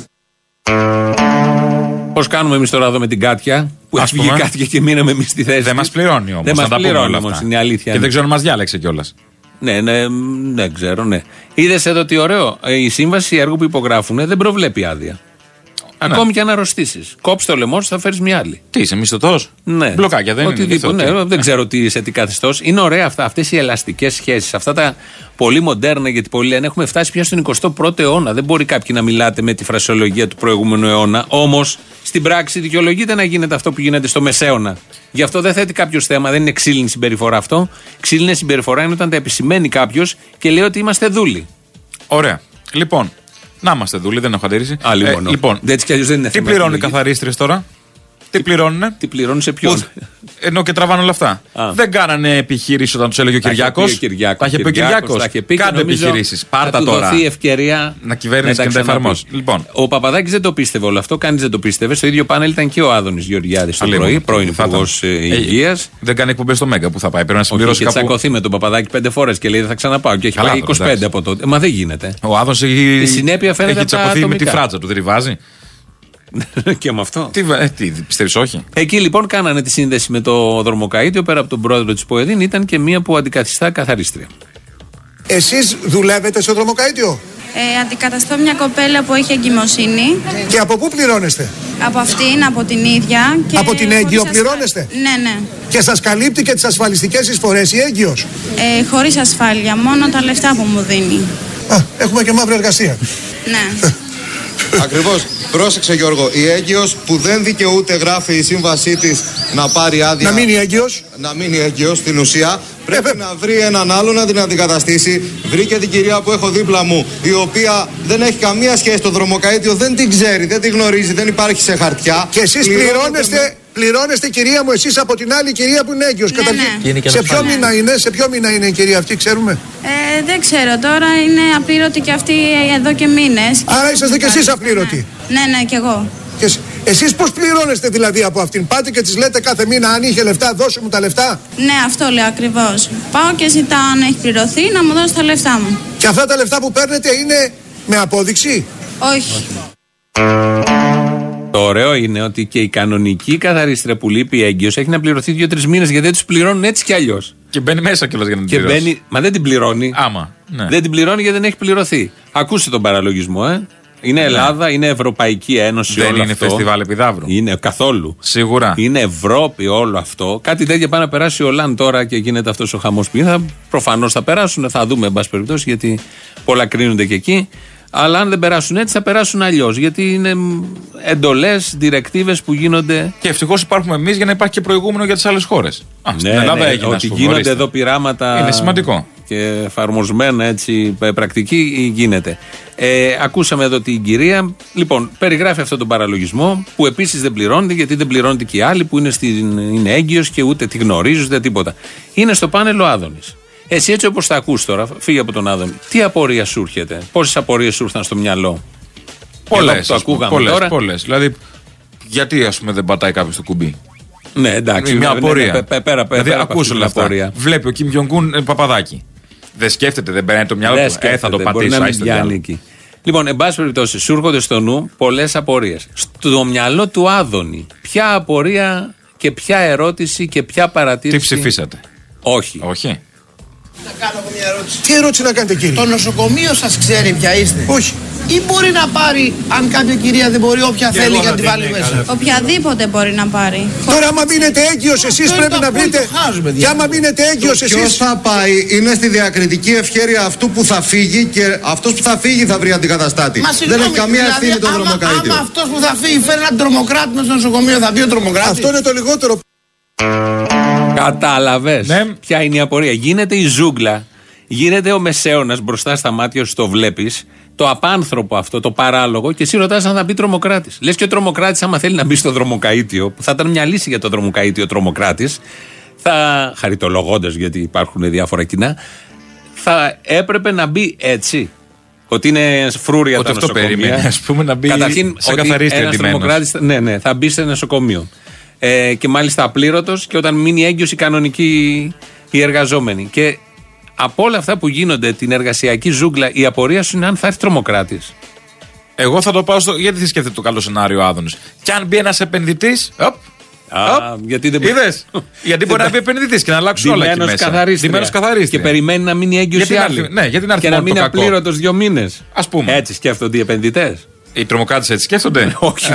Πώς κάνουμε εμείς τώρα εδώ με την Κάτια, που έφυγε η Κάτια και μείναμε εμείς στη θέση. Δεν μας πληρώνει όμως. Δεν μας πληρώνει όμως, είναι αλήθεια. Και δεν ξέρω αν μας διάλεξε κιόλας. Ναι, ναι, δεν ξέρω, ναι. Είδες εδώ τι ωραίο. Η σύμβαση έργου που υπογράφουν δεν προβλέπει άδεια. Ακόμη ναι. και αν αρρωστήσεις. Κόψει το λαιμό σου, θα φέρεις μια άλλη. Τι είσαι, μισθωτός? Ναι. Μπλοκάκια δεν Οτιδήποτε, είναι. Ναι, ναι. Δεν ξέρω τι, σε τι καθεστώς. Είναι ωραία αυτά, αυτές οι ελαστικές σχέσεις. Αυτά τα πολύ μοντέρνα, γιατί πολλοί λένε έχουμε φτάσει πια στον εικοστό πρώτο αιώνα. Δεν μπορεί κάποιοι να μιλάτε με τη φρασιολογία του προηγούμενου αιώνα. Όμως στην πράξη δικαιολογείται να γίνεται αυτό που γίνεται στο μεσαίωνα. Γι' αυτό δεν θέτει κάποιο θέμα, δεν είναι ξύλινη συμπεριφορά αυτό. Ξύλινη συμπεριφορά είναι όταν τα επισημαίνει κάποιο και λέει ότι είμαστε δούλοι. Ωραία. Λοιπόν. Να είμαστε δούλοι, δεν έχω αντίρρηση. Ε, λοιπόν, έτσι κι αλλιώς δεν είναι τι πληρώνουν οι καθαρίστριες τώρα? Τι πληρώνουνε? Τι πληρώνουν σε ποιον? Ενώ και τραβάνε όλα αυτά. Α. Δεν κάνανε επιχείρηση όταν τους έλεγε ο Κυριάκος. Τα είχε πει ο Κυριάκος. Κάντε επιχειρήσεις. Πάρτα τώρα. Θα δοθεί ευκαιρία να κυβέρνηση και να τα εφαρμόσει. Λοιπόν. Ο Παπαδάκης δεν το πίστευε όλο αυτό. Κανείς δεν το πίστευε. Στο ίδιο πάνελ ήταν και ο Άδωνης Γεωργιάδης το πρωί, πρώην υπουργός υγείας. Δεν κάνει εκπομπές στο Μέγκα που θα πάει. Πρέπει να συμπληρώσει κάπου. Και τσακωθεί με τον Παπαδάκη πέντε φορές και λέει θα ξαναπάω. Και έχει πάει είκοσι πέντε από τότε. Μα δεν γίνεται. Ο Άδωνης έχει τσακωθεί με τη φράτσα του. Δεν ριβάζει. Και με αυτό. Τι, ε, τι πιστεύεις, όχι? Εκεί λοιπόν κάνανε τη σύνδεση με το δρομοκαΐτιο. Πέρα από τον πρόεδρο της ΠΟΕΔΗΝ ήταν και μία που αντικαθιστά καθαρίστρια. Εσείς δουλεύετε στο δρομοκαΐτιο? Ε, αντικαταστώ μια κοπέλα που έχει εγκυμοσύνη. Και από πού πληρώνεστε? Από αυτήν, από την ίδια. Και από την έγκυο πληρώνεστε? Ασφα... Ναι, ναι. Και σας καλύπτει και τις ασφαλιστικές εισφορές η έγκυος? Ε, χωρίς ασφάλεια, μόνο τα λεφτά που μου δίνει. Α, έχουμε και μαύρη εργασία. Ναι. Ακριβώς. Πρόσεξε Γιώργο, η έγκυος που δεν δικαιούται, γράφει η σύμβασή της, να πάρει άδεια. Να μείνει έγκυος. Να μείνει έγκυος στην ουσία. Πρέπει ε, να βρει έναν άλλο να την αντικαταστήσει. Βρήκε την κυρία που έχω δίπλα μου, η οποία δεν έχει καμία σχέση στο δρομοκαΐτιο, δεν την ξέρει, δεν την γνωρίζει, δεν υπάρχει σε χαρτιά. Και εσείς πληρώνεστε, με... πληρώνεστε κυρία μου, εσείς από την άλλη κυρία που είναι έγκυος. Ναι, καταρχήν. Ναι. Σε ποιο μήνα είναι, σε ποιο μήνα είναι η κυρία αυτή, ξέρουμε? Ε, δεν ξέρω, τώρα είναι απλήρωτη και αυτή εδώ και μήνες. Άρα είσαστε κι εσείς απλήρωτοι? Ναι, ναι, κι εγώ. Και εσείς πώς πληρώνεστε δηλαδή από αυτήν? Πάτε και της λέτε κάθε μήνα αν είχε λεφτά, δώσε μου τα λεφτά? Ναι, αυτό λέω ακριβώς. Πάω και ζητάω αν έχει πληρωθεί να μου δώσει τα λεφτά μου. Και αυτά τα λεφτά που παίρνετε είναι με απόδειξη? Όχι. Το ωραίο είναι ότι και η κανονική καθαρίστρια που λείπει έγκυος έχει να πληρωθεί δύο-τρεις μήνες γιατί δεν τους πληρώνουν έτσι κι αλλιώς. Και μπαίνει μέσα κιόλας για να την πληρώσει. Μπαίνει, μα δεν την πληρώνει. Άμα. Ναι. Δεν την πληρώνει γιατί δεν έχει πληρωθεί. Ακούστε τον παραλογισμό, ε. Είναι Ελλάδα, ναι. Είναι Ευρωπαϊκή Ένωση. Δεν όλο είναι αυτό. φεστιβάλ επιδαύρου. Είναι καθόλου. Σίγουρα. Είναι Ευρώπη όλο αυτό. Κάτι τέτοιο πάει να περάσει ο Λαν τώρα και γίνεται αυτός ο χαμός που είναι. Προφανώς θα περάσουν, θα δούμε εν πάση περιπτώσει γιατί πολλά κρίνονται και εκεί. Αλλά αν δεν περάσουν έτσι, θα περάσουν αλλιώς. Γιατί είναι εντολές, διρεκτίβες που γίνονται. Και ευτυχώς υπάρχουμε εμείς για να υπάρχει και προηγούμενο για τις άλλες χώρες. Α, ναι, στην Ελλάδα ναι, έγινε, ότι γίνονται ορίστε. Εδώ πειράματα. Είναι σημαντικό. Και εφαρμοσμένα έτσι πρακτική γίνεται. Ε, ακούσαμε εδώ την κυρία. Λοιπόν, περιγράφει αυτόν τον παραλογισμό που επίσης δεν πληρώνεται γιατί δεν πληρώνεται και οι άλλοι που είναι, στην, είναι έγκυος και ούτε τη γνωρίζουν ούτε τίποτα. Είναι στο πάνελ ο Άδωνης. Εσύ έτσι όπως τα ακούς τώρα, φύγε από τον Άδωνη. Τι απορία σου έρχεται, πόσες απορίες σου ήρθαν στο μυαλό? Πολλές. Το ακούγαμε πολλές, τώρα. Πολλές. Δηλαδή, γιατί ας πούμε δεν πατάει κάποιος το κουμπί? Ναι, εντάξει. Μια απορία. Ναι, ναι, πέρα, πέρα, δηλαδή, πέρα, ακούς όλα αυτά. Απορία. Βλέπει ο Κιμ Τζονγκ-Un ε, Παπαδάκη. Δεν σκέφτεται, δεν παίρνει το μυαλό του. Ε, θα το πατήσω, εκεί. Λοιπόν, εν πάση περιπτώσει, σου έρχονται στο νου πολλές απορίες. Στο μυαλό του Άδωνη, ποια απορία και ποια ερώτηση και ποια παρατήρηση? Τι ψηφίσατε? Όχι. Όχι. Να κάνω μια ερώτηση. Τι ερώτηση να κάνετε, κύριε? Το νοσοκομείο σας ξέρει ποια είστε? Όχι. ή μπορεί να πάρει, αν κάποια κυρία δεν μπορεί, όποια και θέλει για να τη βάλει μέσα? Οποιαδήποτε μπορεί να πάρει. Τώρα, άμα μείνετε έγκυος εσείς, πρέπει να βρείτε. Και άμα μείνετε έγκυος εσείς. Ποιος θα πάει είναι στη διακριτική ευχέρεια αυτού που θα φύγει και αυτός που θα φύγει θα βρει αντικαταστάτη. Μα, δεν έχει καμία δηλαδή, ευθύνη το δρομοκαΐτιο. Άμα αυτός που θα φύγει φέρει έναν τρομοκράτη στο νοσοκομείο, θα πει ο τρομοκράτης. Αυτό είναι το λιγότερο. Κατάλαβες ναι. Ποια είναι η απορία? Γίνεται η ζούγκλα, γίνεται ο μεσαίωνας μπροστά στα μάτια σου, το βλέπεις, το απάνθρωπο αυτό, το παράλογο, και εσύ ρωτάς αν θα μπει τρομοκράτης. Λες και ο τρομοκράτης, άμα θέλει να μπει στο δρομοκαΐτιο, που θα ήταν μια λύση για το δρομοκαΐτιο τρομοκράτης, θα, χαριτολογώντας γιατί υπάρχουν διάφορα κοινά, θα έπρεπε να μπει έτσι. Ότι είναι φρούρια τα νοσοκομεία. Ότι αυτό περίμενε, ας πούμε, να μπει καταρχήν, σε καθαρίστρια ένας τρομοκράτης, ναι, ναι, θα μπει σε νοσοκομείο. Ε, και μάλιστα απλήρωτος, και όταν μείνει έγκυος η κανονική οι εργαζόμενοι. Και από όλα αυτά που γίνονται, την εργασιακή ζούγκλα, η απορία σου είναι αν θα έρθει τρομοκράτης. Εγώ θα το πάω στο. Γιατί δεν σκέφτεται το καλό σενάριο ο Άδωνης? Κι αν μπει ένας επενδυτής. Οπ, Α, οπ, γιατί δεν είδες? Γιατί μπορεί να μπει επενδυτής και να αλλάξουν όλα εκεί μέσα. Ντυμένος καθαρίστρια. Και περιμένει να μείνει έγκυος η άλλη. Ναι, γιατί να έρθει και να μείνει απλήρωτος δύο μήνες. Ας πούμε. Έτσι σκέφτονται οι επενδυτές. Οι τρομοκράτες έτσι σκέφτονται? Όχι,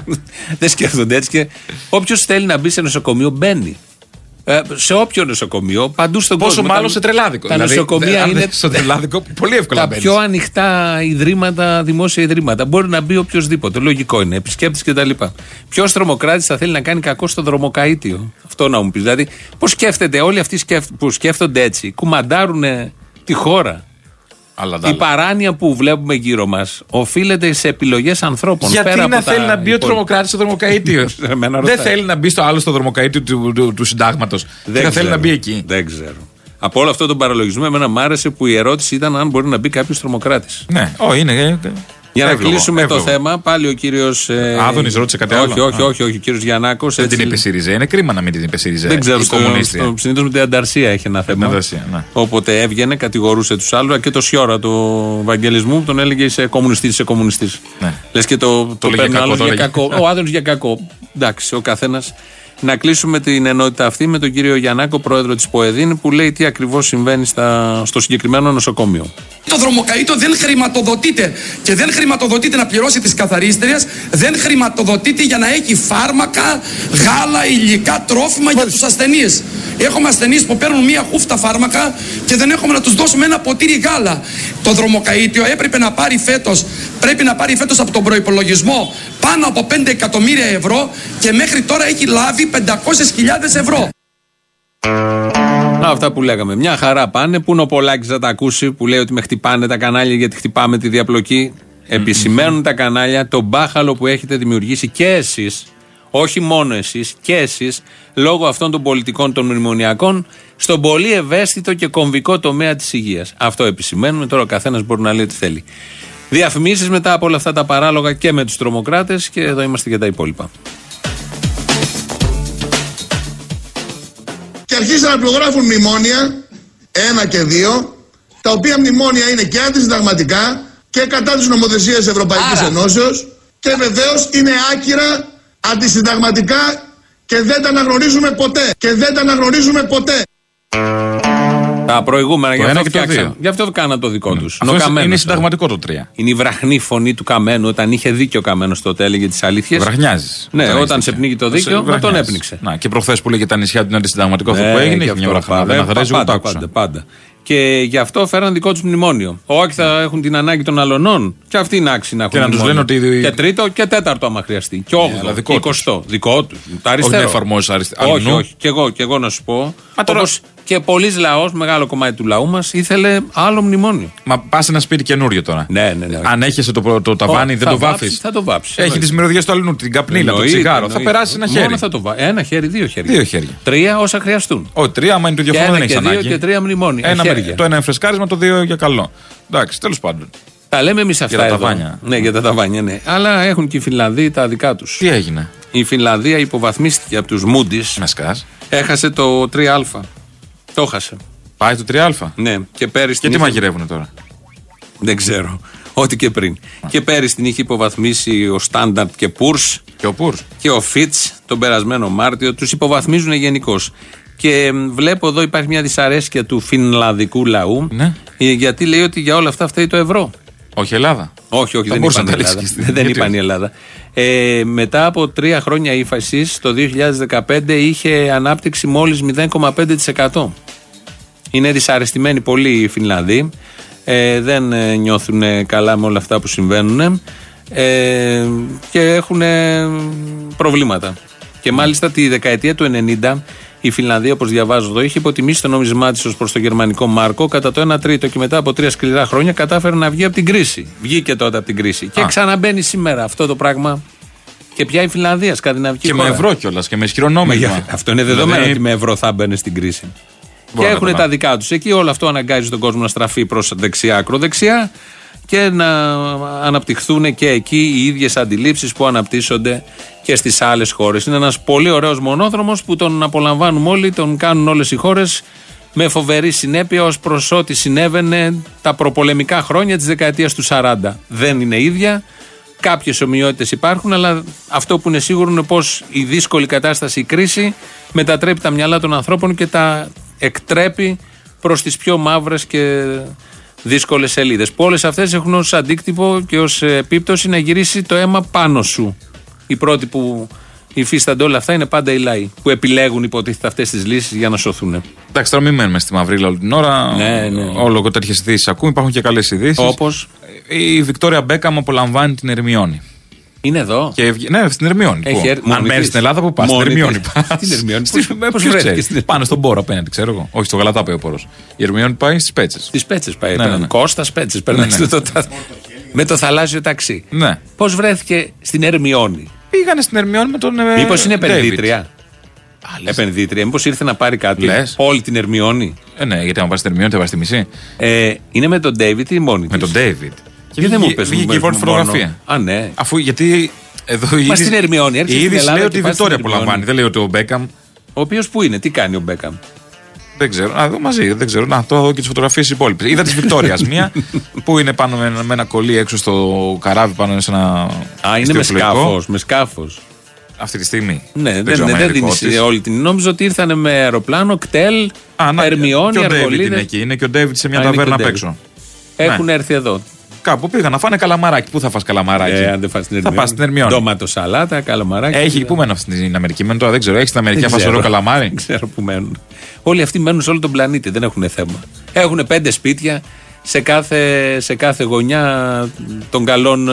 δεν σκέφτονται έτσι. Και όποιος θέλει να μπει σε νοσοκομείο μπαίνει. Ε, σε όποιο νοσοκομείο, παντού στον Πόσο κόσμο. Πόσο μάλλον σε τρελάδικο. Τα δηλαδή, νοσοκομεία είναι. Στο τρελάδικο πολύ εύκολα τα μπαίνεις. πιο ανοιχτά ιδρύματα, δημόσια ιδρύματα. Μπορεί να μπει οποιοδήποτε. Λογικό είναι. Επισκέπτης κτλ. Ποιος τρομοκράτης θα θέλει να κάνει κακό στο δρομοκαΐτιο? Αυτό να μου πεις. Δηλαδή, πώς σκέφτεται όλοι αυτοί που σκέφτονται έτσι, κουμαντάρουν τη χώρα. Αλλά, η παράνοια που βλέπουμε γύρω μας οφείλεται σε επιλογές ανθρώπων. Γιατί πέρα να από θέλει τα... να μπει ο τρομοκράτης στο δρομοκαΐτιο? Δεν θέλει να μπει στο άλλο στο δρομοκαΐτιο του, του, του συντάγματος. Δεν θα θέλει να μπει εκεί. Δεν ξέρω. Από όλο αυτό τον παραλογισμό, εμένα μ' άρεσε που η ερώτηση ήταν αν μπορεί να μπει κάποιος τρομοκράτης. Ναι, oh, είναι. Για να εύλογο, κλείσουμε εύλογο. το θέμα, πάλι ο κύριος. Ε... Άδωνης ρώτησε κάτι όχι, άλλο. Όχι, όχι, όχι, ο κύριος Γιαννάκος. Δεν την είπε ΣΥΡΙΖΑ. Είναι κρίμα να μην την είπε ΣΥΡΙΖΑ. Δεν ξέρω. Συνήθως με την ανταρσία έχει ένα θέμα. Ανταρσία, ναι. Όποτε έβγαινε, κατηγορούσε τους άλλους. Και το Σιώρα του Βαγγελισμού τον έλεγε είσαι κομμουνιστής, είσαι κομμουνιστής. Ναι. Λες και το, το, το παίρνει άλλο για κακό. Ο Άδωνης για κακό. Εντάξει, ο καθένας. Να κλείσουμε την ενότητα αυτή με τον κύριο Γιαννάκο, πρόεδρο της ΠΟΕΔΗΝ, που λέει τι ακριβώς συμβαίνει στα, στο συγκεκριμένο νοσοκομείο. Το δρομοκαΐτο δεν χρηματοδοτείται και δεν χρηματοδοτείται να πληρώσει τις καθαρίστριες, δεν χρηματοδοτείται για να έχει φάρμακα, γάλα, υλικά, τρόφιμα για τους ασθενείς. Έχουμε ασθενείς που παίρνουν μία χούφτα φάρμακα και δεν έχουμε να τους δώσουμε ένα ποτήρι γάλα. Το δρομοκαΐτιο έπρεπε να πάρει φέτος, πρέπει να πάρει φέτος από τον προϋπολογισμό πάνω από πέντε εκατομμύρια ευρώ και μέχρι τώρα έχει λάβει πεντακόσιες χιλιάδες ευρώ. Αυτά που λέγαμε. Μια χαρά πάνε. Πού είναι ο Πολάκης να τα ακούσει που λέει ότι με χτυπάνε τα κανάλια γιατί χτυπάμε τη διαπλοκή. Επισημαίνουν τα κανάλια το μπάχαλο που έχετε δημιουργήσει και εσείς, όχι μόνο εσείς, και εσείς, λόγω αυτών των πολιτικών των μνημονιακών, στον πολύ ευαίσθητο και κομβικό τομέα της υγείας. Αυτό επισημαίνουμε. Τώρα ο καθένας μπορεί να λέει ό,τι θέλει. Διαφημίσεις μετά από όλα αυτά τα παράλογα και με τους τρομοκράτες, και εδώ είμαστε για τα υπόλοιπα. Και αρχίσαν να προγράφουν μνημόνια, ένα και δύο, τα οποία μνημόνια είναι και αντισυνταγματικά και κατά της νομοθεσίας Ευρωπαϊκής Άρα. Ενώσεως και βεβαίως είναι άκυρα, αντισυνταγματικά και δεν τα αναγνωρίζουμε ποτέ. Και δεν τα αναγνωρίζουμε ποτέ. Τα προηγούμενα, γι' αυτό, γι' αυτό το κάναν το δικό τους. Mm. Είναι συνταγματικό το τρία. Είναι η βραχνή φωνή του Καμένου, όταν είχε δίκιο ο Καμένος τότε, έλεγε τις αλήθειες. Βραχνιάζεις. Ναι, όταν, όταν σε πνίγει το δίκιο, να τον έπνιξε. Να, και προχθές που λέγε τα νησιά του είναι αντισυνταγματικό, αυτό που έγινε, είχε μια βραχνά. Δεν πάντα, πάντα, πάντα, πάντα. Και γι' αυτό φέραν δικό τους μνημόνιο. Όχι, θα έχουν την ανάγκη των αλωνών, και αυτοί είναι άξιοι να έχουν. Και να τους λένε ότι. Και τρίτο και τέταρτο, άμα χρειαστεί. Και όγδοο. Και εικοστό. Δικό του. Τα αριστερό. Όχι να εφαρμόσει αριστερό. Όχι, όχι. Και εγώ, και εγώ να σου πω. Όπως και πολλής λαός, μεγάλο κομμάτι του λαού μας, ήθελε άλλο μνημόνιο. Μα πας σε ένα σπίτι καινούριο τώρα. Ναι, ναι, ναι. Αν έχεσαι το, το ταβάνι, oh, δεν το βάφεις. Θα το βάψει. Έχει τις μυρωδιές του αλλού, την καπνίλα, το τσιγάρο. Θα περάσει ένα χέρι. Θα το βά... Ένα χέρι, δύο χέρια. Δύο χέρια. Τρία όσα χρειαστούν. Όχι, τρία, άμα είναι το ίδιο χρόνο δεν έχει ανάγκη. Δύο και τρία μνημόνια. Ένα, το ένα εμφρεσκάρισμα, το δύο για καλό. Εντάξει, τέλος πάντων. Τα λέμε εμείς αυτά. Για τα εδώ. ταβάνια. Ναι, για τα ταβάνια, ναι. Αλλά έχουν και οι Φινλανδοί τα δικά τους. Τι έγινε? Η Φινλανδία υποβαθμίστηκε από τους Moody's. Με σκάς. Έχασε το τρία α. Το έχασε. Πάει το τρία α. Ναι, και πέρυσι. Και τι είχε... μαγειρεύουνε τώρα? Δεν ξέρω. Ό,τι και πριν. Α. Και πέρυσι την είχε υποβαθμίσει ο Standard και Poor's. Και ο Poor's. Και ο Fitch τον περασμένο Μάρτιο. Τους υποβαθμίζουν γενικώς. Και βλέπω εδώ υπάρχει μια δυσαρέσκεια του φινλανδικού λαού. Ναι. Γιατί λέει ότι για όλα αυτά φταίει το ευρώ. Όχι Ελλάδα. Όχι, όχι, δεν είπαν η Ελλάδα. Δεν είπαν η Ελλάδα. Ε, μετά από τρία χρόνια ύφασης, το δύο χιλιάδες δεκαπέντε είχε ανάπτυξη μόλις μηδέν κόμμα πέντε τοις εκατό. Είναι δυσαρεστημένοι πολύ οι Φινλανδοί. Ε, δεν ε, νιώθουν καλά με όλα αυτά που συμβαίνουν ε, και έχουν ε, προβλήματα. Και μάλιστα τη δεκαετία του ενενήντα η Φινλανδία, όπως διαβάζω εδώ, είχε υποτιμήσει το νόμισμά της ως προς το γερμανικό μάρκο κατά το ένα τρίτο και μετά από τρία σκληρά χρόνια κατάφερε να βγει από την κρίση. Βγήκε τότε από την κρίση. Α. Και ξαναμπαίνει σήμερα αυτό το πράγμα. Και πια η Φινλανδία, σκανδιναβική χώρα. Και με ευρώ κιόλας και με ισχυρό νόμισμα. Αυτό είναι δεδομένο δηλαδή... ότι με ευρώ θα μπαίνει στην κρίση. Μπορεί και έχουν τα δικά τους. Εκεί όλο αυτό αναγκάζει τον κόσμο να στραφεί προς δεξιά, ακροδεξιά και να αναπτυχθούν και εκεί οι ίδιες αντιλήψεις που αναπτύσσονται και στις άλλες χώρες. Είναι ένας πολύ ωραίος μονόδρομος που τον απολαμβάνουμε όλοι, τον κάνουν όλες οι χώρες με φοβερή συνέπεια ως προς ό,τι συνέβαινε τα προπολεμικά χρόνια της δεκαετίας του σαράντα. Δεν είναι ίδια, κάποιες ομοιότητες υπάρχουν, αλλά αυτό που είναι σίγουρο είναι πως η δύσκολη κατάσταση, η κρίση μετατρέπει τα μυαλά των ανθρώπων και τα εκτρέπει προς τις πιο μαύρες και δύσκολες σελίδες. Που όλες αυτές έχουν ως αντίκτυπο και ως επίπτωση να γυρίσει το αίμα πάνω σου. Οι πρώτοι που υφίστανται όλα αυτά είναι πάντα οι λαοί που επιλέγουν υποτίθεται αυτές τις λύσεις για να σωθούν. Εντάξει, τώρα μην μένουμε στη μαυρίλα όλη την ώρα. Ναι, ναι. Όλο τέτοιες ειδήσεις ακούμε. Υπάρχουν και καλές ειδήσεις. Όπως η Βικτόρια Μπέκαμ απολαμβάνει την Ερμιόνη. Είναι εδώ. Και, ναι, στην Ερμιόνη. Έχει, αν μένει στην Ελλάδα, που πα. Στην Ερμιόνη πα. Στην Ερμιόνη. Πώς βρέθηκε. Πάνω στον Πόρο απέναντι, ξέρω εγώ. Όχι, στο Γαλατά πάει ο Πόρος. Η Ερμιόνη πάει στις Πέτσες. Στις Πέτσες πάει. Ναι, ναι, ναι. Κώστας Πέτσες. Ναι, ναι. Το, με το θαλάσσιο ταξί. Ναι. Πώς βρέθηκε στην Ερμιόνη. Πήγανε στην Ερμιόνη με τον. Μήπως είναι επενδύτρια. Επενδύτρια, μήπως ήρθε να πάρει κάτι. Λες. Όλη την Ερμιόνη. Ε, ναι, γιατί αν πα στην Ερμιόνη θα πα στη μισή. Ε, είναι με τον Ντέιβιτ ή μόνη της? Με τον Ντέιβιτ. Και δεν μου πες. Βγήκε η πρώτη φωτογραφία. Α, ναι. Αφού γιατί. Εδώ η στην Ερμιόνη, η είδηση λέει ότι η Βικτόρια απολαμβάνει. Δεν λέει ότι ο Μπέκαμ. Ο οποίος που είναι, τι κάνει ο Μπέκαμ? Δεν ξέρω. Να δω μαζί, δεν ξέρω. Να το δω και τις φωτογραφίες υπόλοιπες. Είδα τη Βικτόρια μία που είναι πάνω με, με ένα κολλή έξω στο καράβι, πάνω σε ένα. Α, είναι με σκάφος. Με σκάφος. Αυτή τη στιγμή. Ναι, δεν, δεν, δεν δίνει όλη την. Νόμιζα ότι ήρθαν με αεροπλάνο, κτέλ, Ερμιόνη, Αργολίδες. Είναι εκεί. Είναι και ο Ντέιβιτ σε μια ταβέρνα απ' έξω. Έχουν έρθει εδώ. Κάπου πήγαν να φάνε καλαμαράκι. Πού θα φας καλαμαράκι? Ε, αν δεν φας στην Ερμιόνη. Θα πας στην Ερμιόνη. Ντόματο σαλάτα, καλαμαράκι. Έχει, πού μένουν στην Αμερική? Μένουν τώρα, δεν ξέρω. Έχει στην Αμερική φασορό καλαμάρι? Δεν ξέρω πού μένουν. Όλοι αυτοί μένουν σε όλο τον πλανήτη, δεν έχουν θέμα. Έχουν πέντε σπίτια σε κάθε, σε κάθε γωνιά των καλών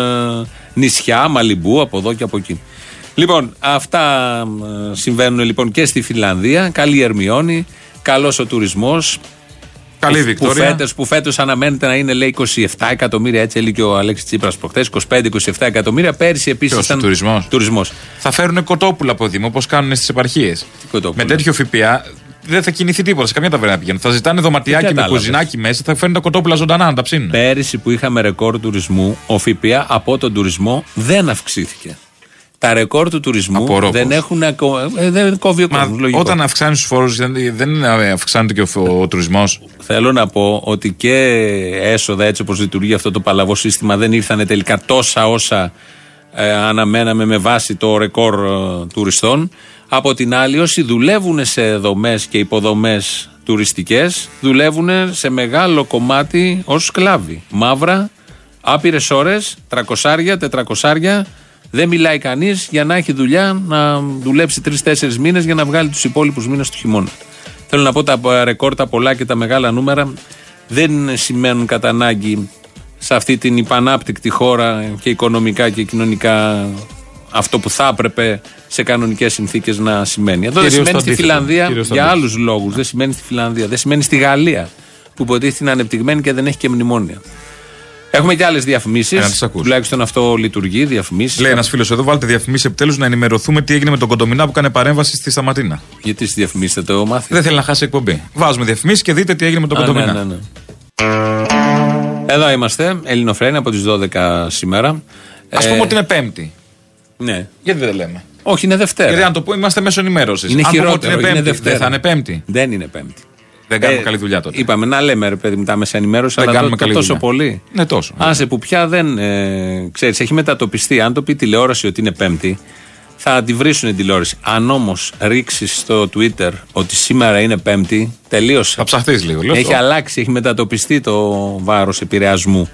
νησιά, Μαλιμπού, από εδώ και από εκεί. Λοιπόν, αυτά συμβαίνουν λοιπόν και στη Φινλανδία. Καλή Ερμιόνη, καλός ο τουρισμός. Καλή Βικτόρια. Που φέτος, που φέτος αναμένεται να είναι, λέει, είκοσι επτά εκατομμύρια, έτσι έλεγε και ο Αλέξης Τσίπρας προχθές, είκοσι πέντε είκοσι επτά εκατομμύρια. Πέρυσι επίσης ήταν τουρισμός. τουρισμός. Θα φέρουν κοτόπουλα από Δήμο, όπως κάνουν στις επαρχίες. Με τέτοιο ΦΠΑ δεν θα κινηθεί τίποτα, σε καμιά ταβέρνα πηγαίνουν. Θα ζητάνε δωματιάκι με κουζινάκι μέσα, θα φέρουν τα κοτόπουλα ζωντανά να τα ψήνουν. Πέρυσι που είχαμε ρεκόρ τουρισμού, ο ΦΠΑ από τον τουρισμό δεν αυξήθηκε. Τα ρεκόρ του τουρισμού Απορώ δεν πώς. έχουν ακο... ε, δεν κόβει ο κόσμος. Όταν αυξάνει τους φόρους, δεν αυξάνεται και ο, ο τουρισμός. Θέλω να πω ότι και έσοδα, έτσι όπως λειτουργεί αυτό το παλαβό σύστημα, δεν ήρθαν τελικά τόσα όσα ε, αναμέναμε με βάση το ρεκόρ ε, τουριστών. Από την άλλη, όσοι δουλεύουν σε δομές και υποδομές τουριστικές, δουλεύουν σε μεγάλο κομμάτι ως σκλάβοι. Μαύρα, άπειρες ώρες, τρακοσάρια, τετρακοσάρια. Δεν μιλάει κανείς για να έχει δουλειά, να δουλέψει τρεις-τέσσερις μήνες για να βγάλει τους υπόλοιπους μήνες του χειμώνα. Θέλω να πω, τα ρεκόρ, τα πολλά και τα μεγάλα νούμερα δεν σημαίνουν κατά ανάγκη σε αυτή την υπανάπτυκτη χώρα και οικονομικά και κοινωνικά αυτό που θα έπρεπε σε κανονικές συνθήκες να σημαίνει. Εδώ δεν σημαίνει στη Φιλανδία για άλλους λόγους. Δεν σημαίνει στη Φιλανδία. Δεν σημαίνει στη Γαλλία που υποτίθεται είναι ανεπτυγμένη και δεν έχει και μνημόνια. Έχουμε και άλλες διαφημίσεις. Τουλάχιστον αυτό λειτουργεί. Διαφημίσεις. Λέει ένας φίλος εδώ, βάλτε διαφημίσεις επιτέλους να ενημερωθούμε τι έγινε με τον Κοντομινά που έκανε παρέμβαση στη Σταματίνα. Γιατί στις διαφημίσεις θα το μάθει? Δεν θέλει να χάσει εκπομπή. Βάζουμε διαφημίσεις και δείτε τι έγινε με τον Α, Κοντομινά. Ναι, ναι, ναι. Εδώ είμαστε, Ελληνοφρένια από τις δώδεκα σήμερα. Ας ε... πούμε ότι είναι Πέμπτη. Ναι. Γιατί δεν λέμε? Όχι, είναι Δευτέρα. Γιατί αν το πούμε, είμαστε μέσω ενημέρωσης. Είναι χειρότερο. Είναι είναι δεν θα είναι Πέμπτη. Δεν είναι Πέμπτη. Δεν κάνουμε ε, καλή δουλειά τότε. Είπαμε να λέμε, ρε παιδί, τα μέσα ενημέρωση, αλλά κάνουμε το, το τόσο πολύ. Ναι, τόσο. Άσε που πια δεν. Ε, ξέρεις, έχει μετατοπιστεί. Αν το πει τηλεόραση ότι είναι Πέμπτη, θα τη βρίσουν την τηλεόραση. Αν όμως ρίξει στο Twitter ότι σήμερα είναι Πέμπτη, τελείωσε. Θα ψαχτείς λίγο. Έχει το. αλλάξει, έχει μετατοπιστεί το βάρος επηρεασμού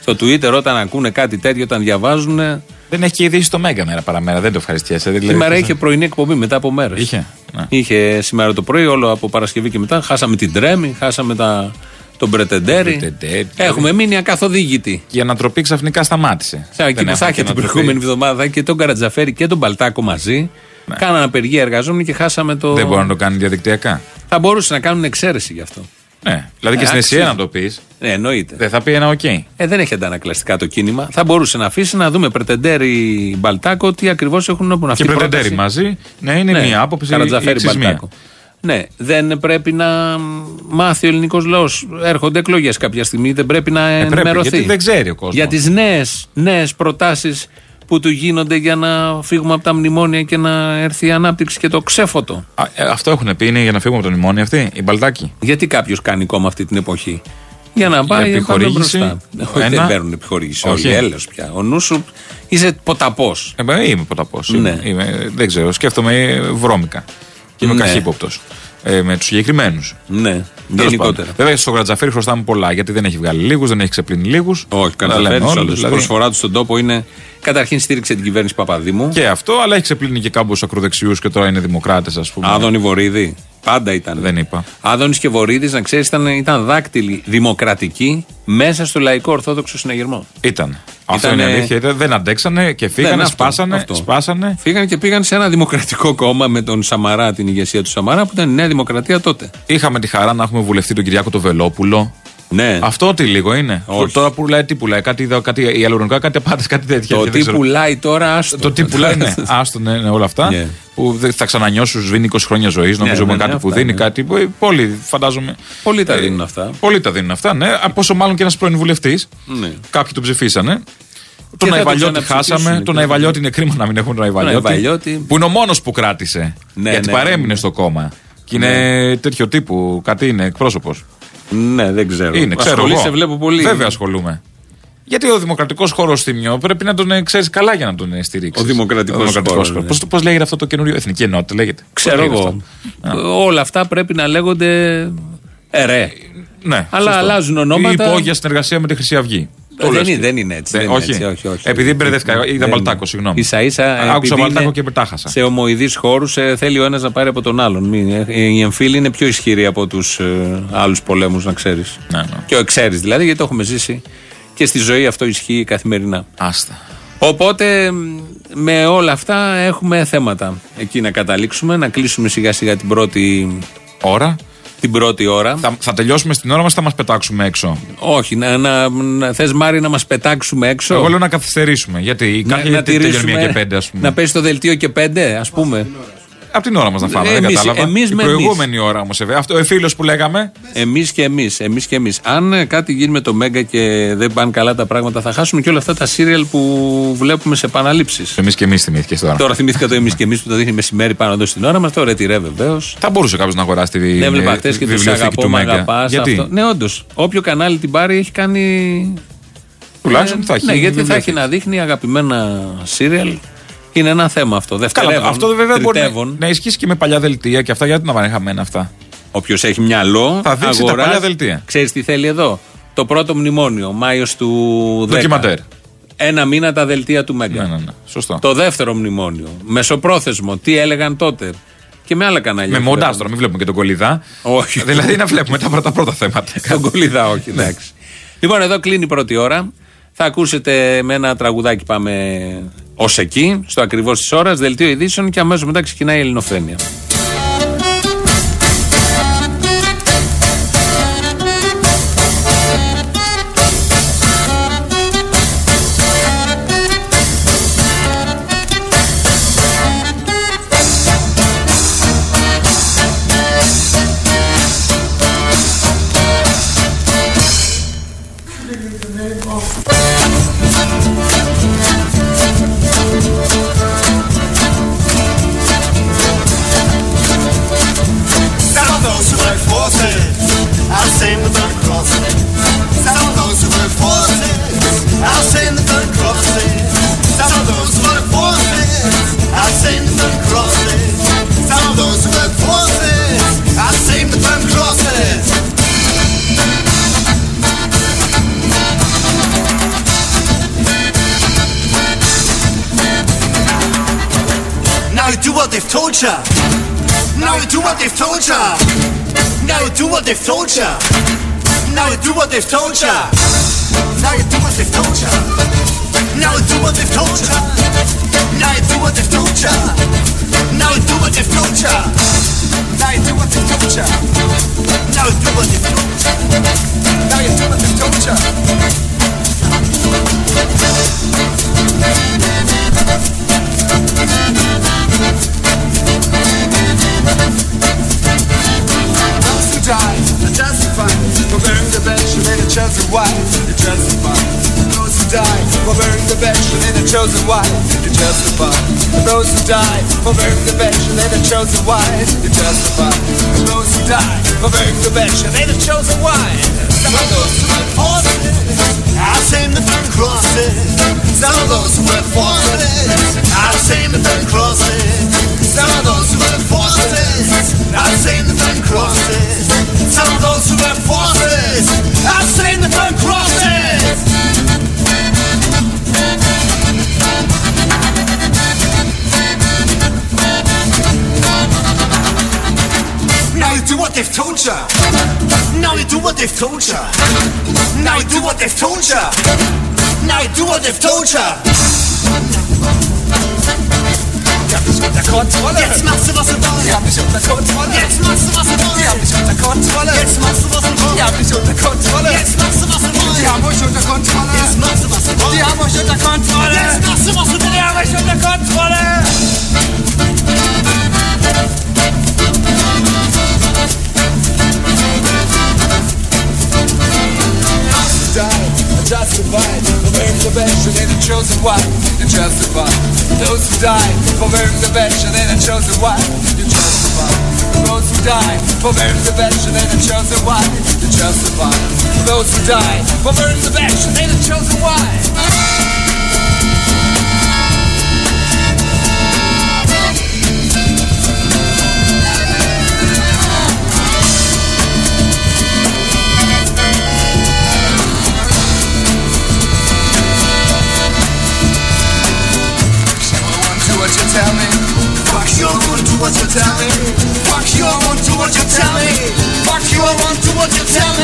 Στο Twitter, όταν ακούνε κάτι τέτοιο, όταν διαβάζουν. Δεν έχει και ειδήσει το Μέγκα μέρα παραμέρα, δεν το ευχαριστιέσαι. Δηλαδή, σήμερα είχε πρωινή εκπομπή μετά από μέρες. Είχε. Ναι. Είχε σήμερα το πρωί, όλο από Παρασκευή και μετά. Χάσαμε την Τρέμη, χάσαμε τα, τον Πρετεντέρη. Έχουμε μείνει ακαθοδήγητοι. Και η ανατροπή ξαφνικά σταμάτησε. Εκεί που θα είχε την προηγούμενη εβδομάδα και τον Καρατζαφέρη και τον Μπαλτάκο μαζί. Ναι. Κάνανε απεργία εργαζόμενοι και χάσαμε το. Δεν μπορεί να το κάνει διαδικτυακά. Θα μπορούσε να κάνουν εξαίρεση γι' αυτό. Ναι, δηλαδή και στην ΕΣΥΑ να το πει. Ναι, εννοείται. Δεν θα πει ένα οκ. Okay. Ε, δεν έχει αντανακλαστικά το κίνημα. Θα μπορούσε να αφήσει να δούμε Πρετεντέρη Μπαλτάκο τι ακριβώς έχουν να πούν αυτοί. Και Πρετεντέρη μαζί, ναι, είναι ναι, μία άποψη. Καρατζαφέρη Μπαλτάκο. Ναι, δεν πρέπει να μάθει ο ελληνικός λαός. Έρχονται εκλογές κάποια στιγμή, δεν πρέπει να ε, ενημερωθεί. Πρέπει, γιατί δεν ξέρει ο κόσμος. Για τις νέες, νέες προτάσεις που του γίνονται για να φύγουμε από τα μνημόνια και να έρθει η ανάπτυξη και το ξέφωτο. Α, ε, αυτό έχουν πει, είναι για να φύγουμε από τα μνημόνια αυτοί, οι Μπαλτάκοι. Γιατί κάποιος κάνει κόμμα αυτή την εποχή. Για να πάει επιχορήγηση. Ένα... Δεν παίρνουν επιχορήγηση. Όχι, έλεος πια. Ο νους σου είσαι ποταπός. Ε, είμαι ποταπός. Ναι. Είμαι, είμαι, δεν ξέρω, σκέφτομαι βρώμικα. Και είμαι ναι. καχύποπτος. Ε, με τους συγκεκριμένους. Ναι, γενικότερα. Βέβαια, στο Καρατζαφέρη χρωστάμε πολλά γιατί δεν έχει βγάλει λίγους, δεν έχει ξεπλύνει λίγους. Όχι, ο Καρατζαφέρης, δηλαδή... η προσφορά του στον τόπο είναι. Καταρχήν στήριξε την κυβέρνηση Παπαδήμου. Και αυτό, αλλά έχει ξεπλύνει και κάμπους ακροδεξιούς και τώρα είναι δημοκράτες, ας πούμε. Άδωνη Βορίδη. Πάντα ήταν. Δεν είπα. Άδωνης και Βορίδης, να ξέρεις, ήταν, ήταν δάκτυλοι δημοκρατικοί μέσα στο λαϊκό ορθόδοξο συναγερμό. Ήταν. Αυτό είναι αλήθεια. Δεν αντέξανε και φύγανε, δεν, σπάσανε, αυτό. σπάσανε. Φύγανε και πήγαν σε ένα δημοκρατικό κόμμα με τον Σαμαρά, την ηγεσία του Σαμαρά, που ήταν η Νέα Δημοκρατία τότε. Είχαμε τη χαρά να έχουμε βουλευτή τον Κυριάκο το Βελόπουλο. Ναι. Αυτό τι λίγο είναι. Όχι. Τώρα πουλάει, τι πουλάει, κάτι, κάτι ιαλουρονικά, κάτι απάντες, κάτι τέτοια. Το τι πουλάει τώρα, άστο. Το τι πουλάει, ναι, άστο, ναι, ναι, όλα αυτά. Yeah. Που θα ξανανιώσουν, σβήνει είκοσι χρόνια ζωής, νομίζω yeah, με ναι, κάτι ναι, που αυτά, δίνει, ναι. κάτι που πολύ φαντάζομαι. Πολλοί τα δίνουν αυτά. Πολλοί τα δίνουν αυτά, ναι. Πόσο μάλλον και ένας πρώην βουλευτής. Ναι. Κάποιοι τον ψηφίσανε. Τον Αϊβαλιώτη χάσαμε. Τον Αϊβαλιώτη είναι κρίμα να μην έχουν τον Αϊβαλιώτη. Που είναι ο μόνος που κράτησε. Γιατί παρέμεινε στο κόμμα. Και είναι τέτοιο τύπου, κάτι είναι, εκπρόσωπος. Ναι, δεν ξέρω. Είναι, ξέρω εγώ. Σε βλέπω πολύ. Βέβαια ασχολούμαι. Γιατί ο δημοκρατικός χώρος Θημιό πρέπει να τον ξέρεις καλά για να τον στηρίξεις. Ο δημοκρατικός χώρος. Ναι. Πώς, πώς λέγεται αυτό το καινούριο, Εθνική Ενότητα λέγεται. Ξέρω εγώ. Όλα αυτά πρέπει να λέγονται ΕΡΕ. Ναι, αλλά σωστό. Αλλάζουν ονόματα. Ή υπόγεια συνεργασία με τη Χρυσή Αυγή. Δεν είναι, δεν είναι έτσι. Δεν όχι. Έτσι, όχι, όχι. Επειδή μπερδεύτηκα, είδα Μπαλτάκο, συγγνώμη. �ίσα ίσα. Άκουσα Μπαλτάκο και πετάχασα. Σε ομοειδείς χώρους ε, θέλει ο ένας να πάρει από τον άλλον. Οι εμφύλοι είναι πιο ισχυροί από τους ε, άλλους πολέμους, να ξέρεις. Ναι, ναι. Και ο ξέρεις δηλαδή, γιατί το έχουμε ζήσει και στη ζωή αυτό ισχύει καθημερινά. Άστα. Οπότε με όλα αυτά έχουμε θέματα εκεί να καταλήξουμε, να κλείσουμε σιγά σιγά την πρώτη ώρα. Την πρώτη ώρα. Θα, θα τελειώσουμε στην ώρα μας ή θα μας πετάξουμε έξω? Όχι, να, να, να, θες Μάρη να μας πετάξουμε έξω? Εγώ λέω να καθυστερήσουμε. Γιατί να, να τελειώνει μία και πέντε, ας πούμε. Να πέσει το δελτίο και πέντε, ας πούμε. Από την ώρα μας να φάμε, ε, δεν εμείς, κατάλαβα. Εμείς η με προηγούμενη εμείς. ώρα όμως. Αυτό ο φίλος που λέγαμε. Εμείς και εμείς, εμείς και εμείς. Αν κάτι γίνει με το Μέγκα και δεν πάνε καλά τα πράγματα, θα χάσουμε και όλα αυτά τα σύριαλ που βλέπουμε σε επαναλήψεις. Εμείς και εμείς θυμήθηκες τώρα. Τώρα θυμήθηκα το εμείς και εμείς που το δείχνει μεσημέρι πάνω εδώ στην ώρα μας. Τώρα τυρέ βεβαίως. Θα μπορούσε κάποιος να αγοράσει τη βιβλιοθήκη. Ναι, έβλεπα χτες και τους αγαπώ, μ' αγαπάς. Ναι, όντως. Όποιο κανάλι την πάρει έχει κάνει. Τουλάχιστον θα έχει. Ναι, γιατί θα έχει να δείχνει αγαπημένα σύριαλ. Είναι ένα θέμα αυτό. Δευτερεύον. Αυτό βέβαια μπορεί να, να ισχύσει και με παλιά δελτία και αυτά. Γιατί να πάνε χαμένα αυτά. Όποιος έχει μυαλό. Θα δείξει αγοράς, τα παλιά δελτία. Ξέρεις τι θέλει εδώ? Το πρώτο μνημόνιο, Μάιος του δέκα. Ντοκιμαντέρ. Ένα μήνα τα δελτία του Μέγκα. Ναι, ναι, ναι. Σωστό. Το δεύτερο μνημόνιο. Μεσοπρόθεσμο. Τι έλεγαν τότε. Και με άλλα κανάλια. Με μοντάζ τώρα, μην βλέπουμε και τον Κολιδά. Όχι. Δηλαδή να βλέπουμε τα πρώτα, πρώτα θέματα. Τον Κολιδά, όχι. Εντάξει. Λοιπόν, εδώ κλείνει η πρώτη ώρα. Θα ακούσετε με ένα τραγουδάκι, πάμε ως εκεί, στο ακριβώς της ώρας, δελτίο ειδήσεων και αμέσως μετά ξεκινάει η Ελληνοφρένεια. they've told ya. Now you do what they've told ya. Now you do what they've told ya. Now you do what they've told ya. Now you do what they've told ya. Now you do what they've told ya. Now you do what they've told ya. Now you do what they've told ya. Now you do what they've told ya. Now you do what they've told ya. Now you do what they've told ya. Those who died are justified for bearing the bench and then a chosen wife. You're justified. Those who died for bearing the bench and then a chosen wife. You're justified. Those who died for bearing the bench and then a chosen wife. You're justified. Those who died for bearing the bench and then a chosen wife. Some of those who were forces, I've seen the burn crosses. Some of those who were forces, I've seen the burn crosses. Some of those who were forces, I've seen the burn crosses. Some of those who were forces, I've seen the burn crosses. Now you do what they've told ya. Now you do what they've told ya. Now you do what they've told ya. Now you do what they've told ya. Ich hab mich unter Kontrolle. Jetzt machst du was du willst. Ich hab mich unter Kontrolle. Jetzt machst du was du willst. Ich hab mich unter Kontrolle. Jetzt machst du was du willst. Ich hab mich unter Kontrolle. Jetzt machst du was du willst. Die haben euch unter Kontrolle. Jetzt machst du was du willst. Die haben euch unter Kontrolle. Jetzt machst du was du willst. Die haben euch unter Kontrolle. Died, justified, for bearing the bench and then a chosen wife. You're justified. Those who died for bearing the bench and then a chosen wife. You're justified. Those who died for bearing the bench and then a chosen wife. You're justified. Those who died for bearing the bench and then a chosen wife. What you tell me? Fuck you, I won't do what you tell me. Fuck you, I won't do what you tell me. Fuck you, I won't do what you tell me.